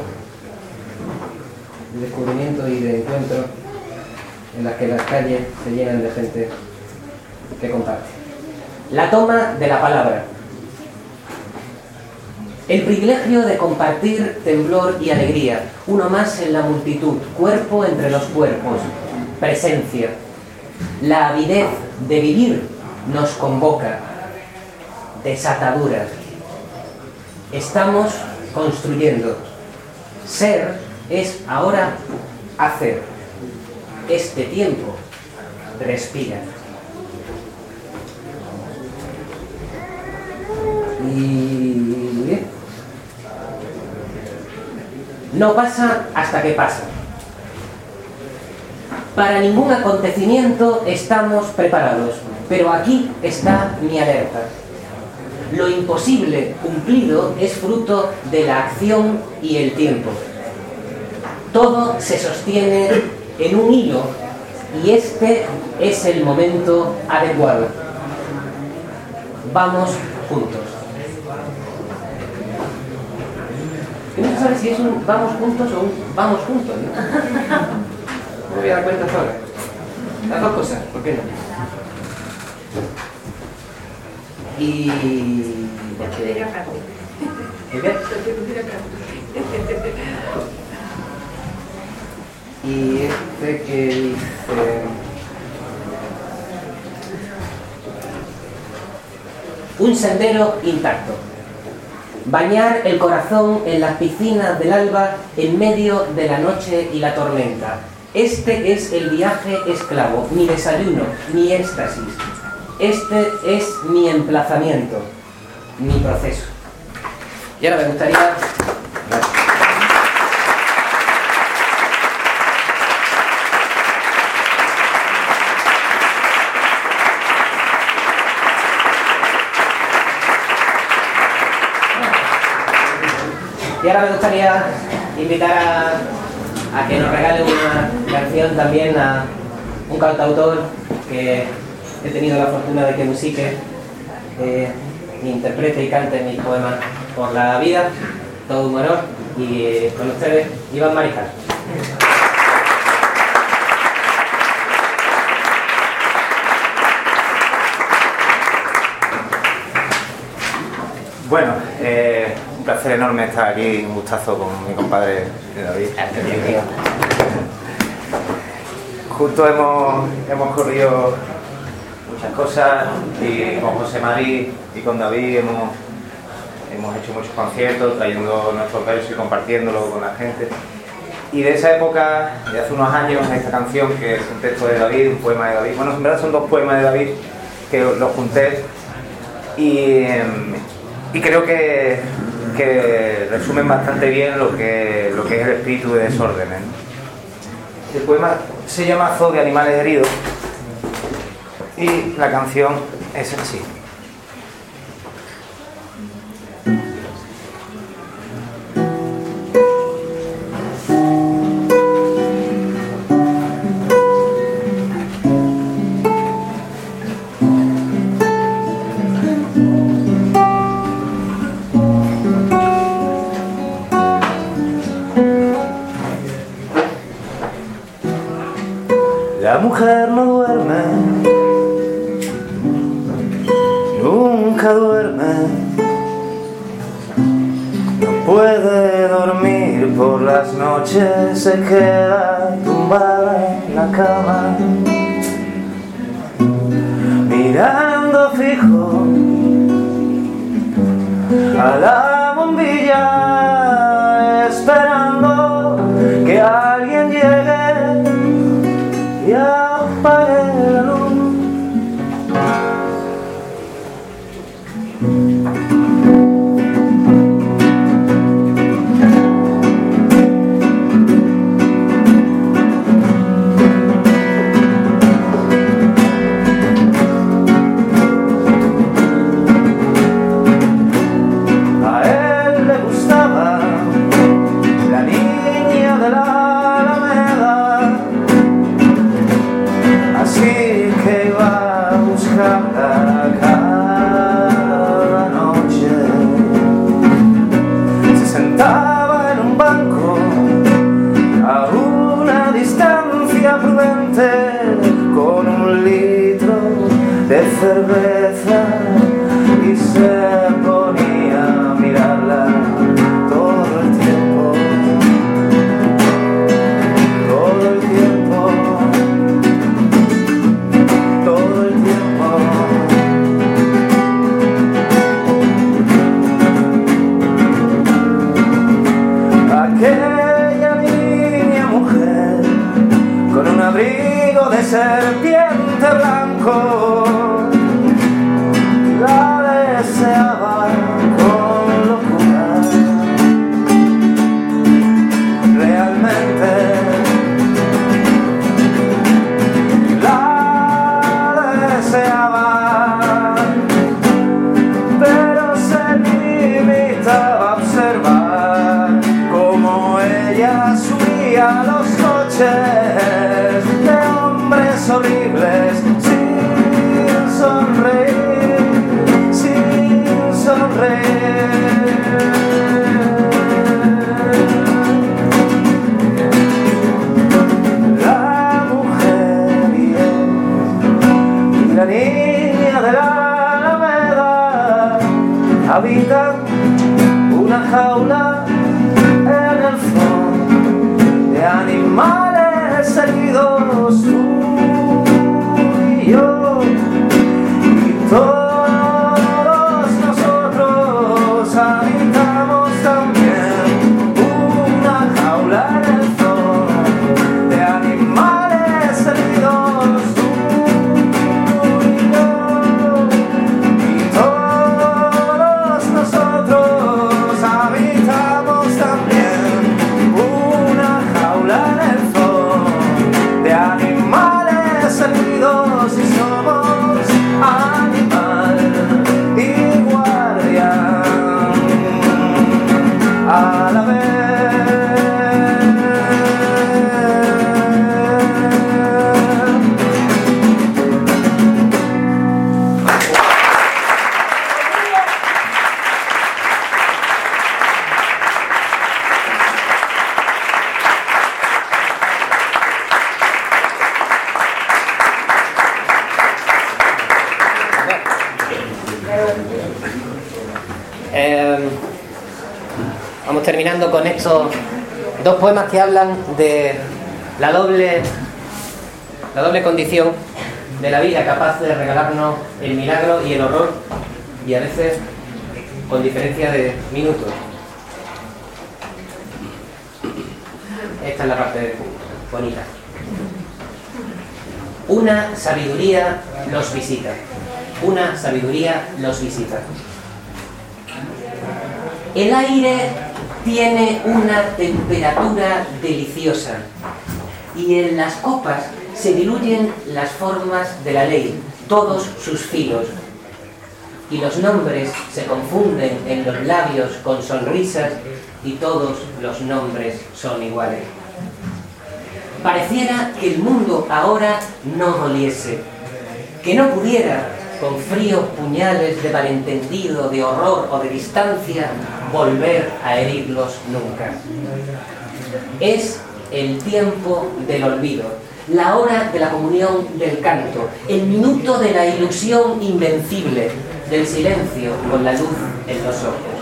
de descubrimiento y de encuentro en las que las calles se llenan de gente que comparte. La toma de la palabra. El privilegio de compartir temblor y alegría, uno más en la multitud, cuerpo entre los cuerpos, presencia. La avidez de vivir nos convoca, desatadura. Estamos construyendo. Ser es ahora hacer. Este tiempo respira. Y no pasa hasta que pasa. Para ningún acontecimiento estamos preparados, pero aquí está mi alerta. Lo imposible cumplido es fruto de la acción y el tiempo. Todo se sostiene en un hilo y este es el momento adecuado. Vamos juntos. Yo no sé si es un vamos juntos o un vamos juntos, ¿no? No me voy a dar cuenta ahora. Las dos cosas, ¿por qué no? Y... Te diría fácil. ¿Y qué? Te diría fácil. Y este que dice... Un sendero intacto. Bañar el corazón en las piscinas del alba en medio de la noche y la tormenta. Este es el viaje esclavo, mi desayuno, mi éxtasis. Este es mi emplazamiento, mi proceso. Y ahora me gustaría... Y ahora me gustaría invitar a, a que nos regale una canción también a un cantautor que he tenido la fortuna de que musique, eh, interprete y cante mis poemas por la vida, todo un honor, y eh, con ustedes, Iván Mariscal. Bueno, eh, un placer enorme estar aquí, un gustazo con mi compadre David. Justo hemos, hemos corrido muchas cosas y con José Mari y con David hemos, hemos hecho muchos conciertos, trayendo nuestros versos y compartiéndolo con la gente. Y de esa época, de hace unos años, esta canción, que es un texto de David, un poema de David, bueno, en verdad son dos poemas de David que los junté y... Y creo que, que resumen bastante bien lo que, lo que es el espíritu de Desórdenes. El poema se llama Zoo de animales heridos y la canción es así. La mujer no duerme, nunca duerme, no puede dormir por las noches, se queda tumbada en la cama, mirando fijo a la bombilla, esperando que alguien llegue y apague la luz. A cerveza y se ponía a mirarla todo el tiempo, todo el tiempo, todo el tiempo. Aquella niña mujer con un abrigo de serpiente blanco la deseaba con locura. Realmente la deseaba, pero se limitaba a observar cómo ella subía los coches de hombres horribles sin sonreír, sin sonreír. La mujer y él y la niña de la Alameda habitan una jaula en el fondo de animales heridos, tú y yo y todos nosotros habitamos también una jaula en el fondo de animales heridos, tú y yo y todos nosotros habitamos también una jaula en el fondo de animales heridos y somos animal y guardián a la vez. Eh, vamos terminando con estos dos poemas que hablan de la doble, la doble condición de la vida, capaz de regalarnos el milagro y el horror, y a veces con diferencia de minutos. Esta es la parte bonita. Una sabiduría los visita. Una sabiduría los visita. El aire tiene una temperatura deliciosa y en las copas se diluyen las formas de la ley, todos sus filos, y los nombres se confunden en los labios con sonrisas y todos los nombres son iguales. Pareciera que el mundo ahora no doliese, que no pudiera, con fríos puñales de malentendido, de horror o de distancia, volver a herirlos nunca. Es el tiempo del olvido, la hora de la comunión del canto, el minuto de la ilusión invencible, del silencio con la luz en los ojos.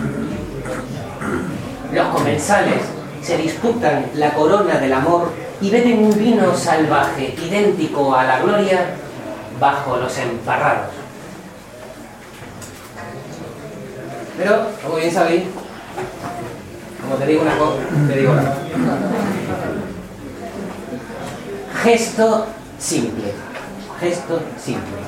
Los comensales se disputan la corona del amor y beben un vino salvaje, idéntico a la gloria, bajo los emparrados. Pero, como bien sabéis, como te digo una cosa, te digo otra. Gesto simple. Gesto simple.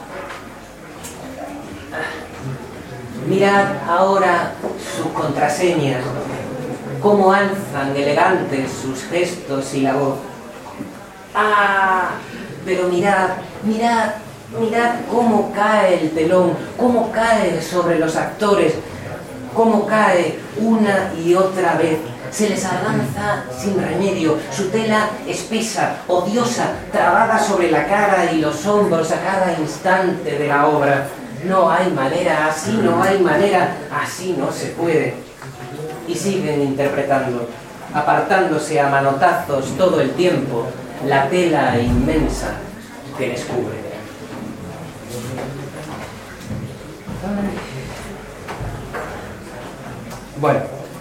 Mirad ahora sus contraseñas, cómo alzan elegantes sus gestos y la voz. ¡Ah! Pero mirad, mirad, mirad cómo cae el telón, cómo cae sobre los actores, cómo cae una y otra vez. Se les avanza sin remedio, su tela espesa, odiosa, trabada sobre la cara y los hombros a cada instante de la obra. No hay manera, así no hay manera, así no se puede. Y siguen interpretando, apartándose a manotazos todo el tiempo la tela inmensa que les cubre. Bueno,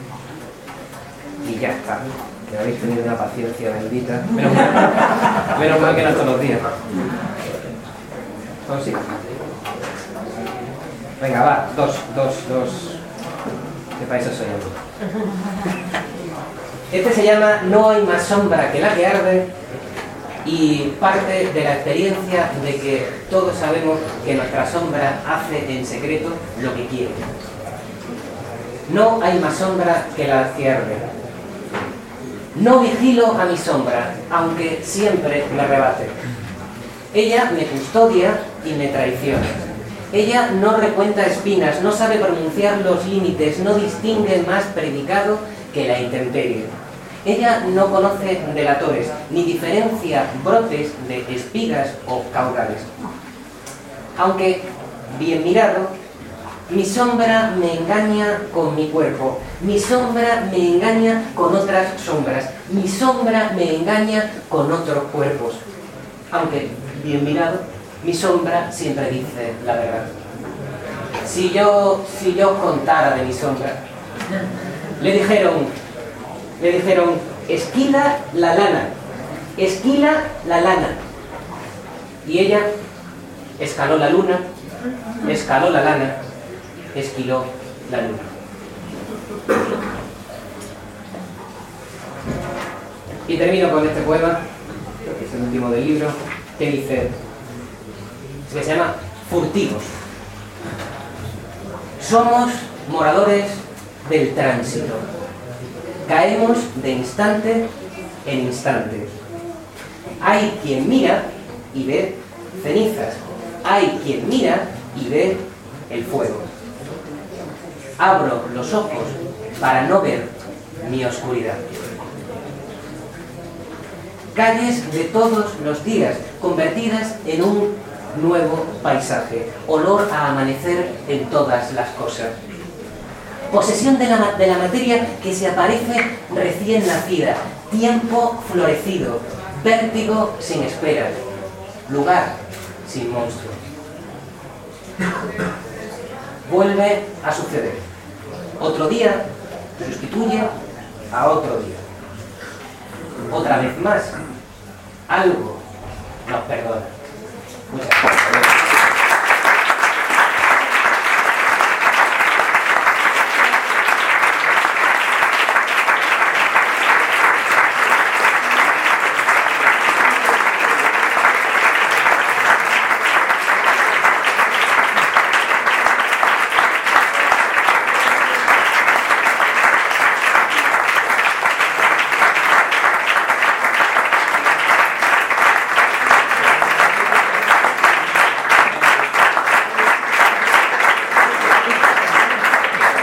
y ya está. Que habéis tenido una paciencia bendita. Menos mal, menos mal que no todos los días. Entonces, sí. Venga, va, dos, dos, dos. ¿Qué país soy yo? Este se llama No hay más sombra que la que arde y parte de la experiencia de que todos sabemos que nuestra sombra hace en secreto lo que quiere. No hay más sombra que la que arde. No vigilo a mi sombra, aunque siempre me rebate. Ella me custodia y me traiciona. Ella no recuenta espinas, no sabe pronunciar los límites, no distingue más predicado que la intemperie. Ella no conoce delatores, ni diferencia brotes de espigas o caudales. Aunque, bien mirado, mi sombra me engaña con mi cuerpo, mi sombra me engaña con otras sombras, mi sombra me engaña con otros cuerpos. Aunque, bien mirado, mi sombra siempre dice la verdad. Si yo, si yo contara de mi sombra, le dijeron, le dijeron, esquila la lana, esquila la lana. Y ella escaló la luna, escaló la lana, esquiló la luna. Y termino con este poema, que es el último del libro, que dice, que se llama Furtivos. Somos moradores del tránsito. Caemos de instante en instante. Hay quien mira y ve cenizas. Hay quien mira y ve el fuego. Abro los ojos para no ver mi oscuridad. Calles de todos los días, convertidas en un nuevo paisaje. Olor a amanecer en todas las cosas. Posesión de la, de la materia que se aparece recién nacida. Tiempo florecido. Vértigo sin esperas. Lugar sin monstruos. Vuelve a suceder. Otro día sustituye a otro día. Otra vez más, algo nos perdona. Muchas gracias.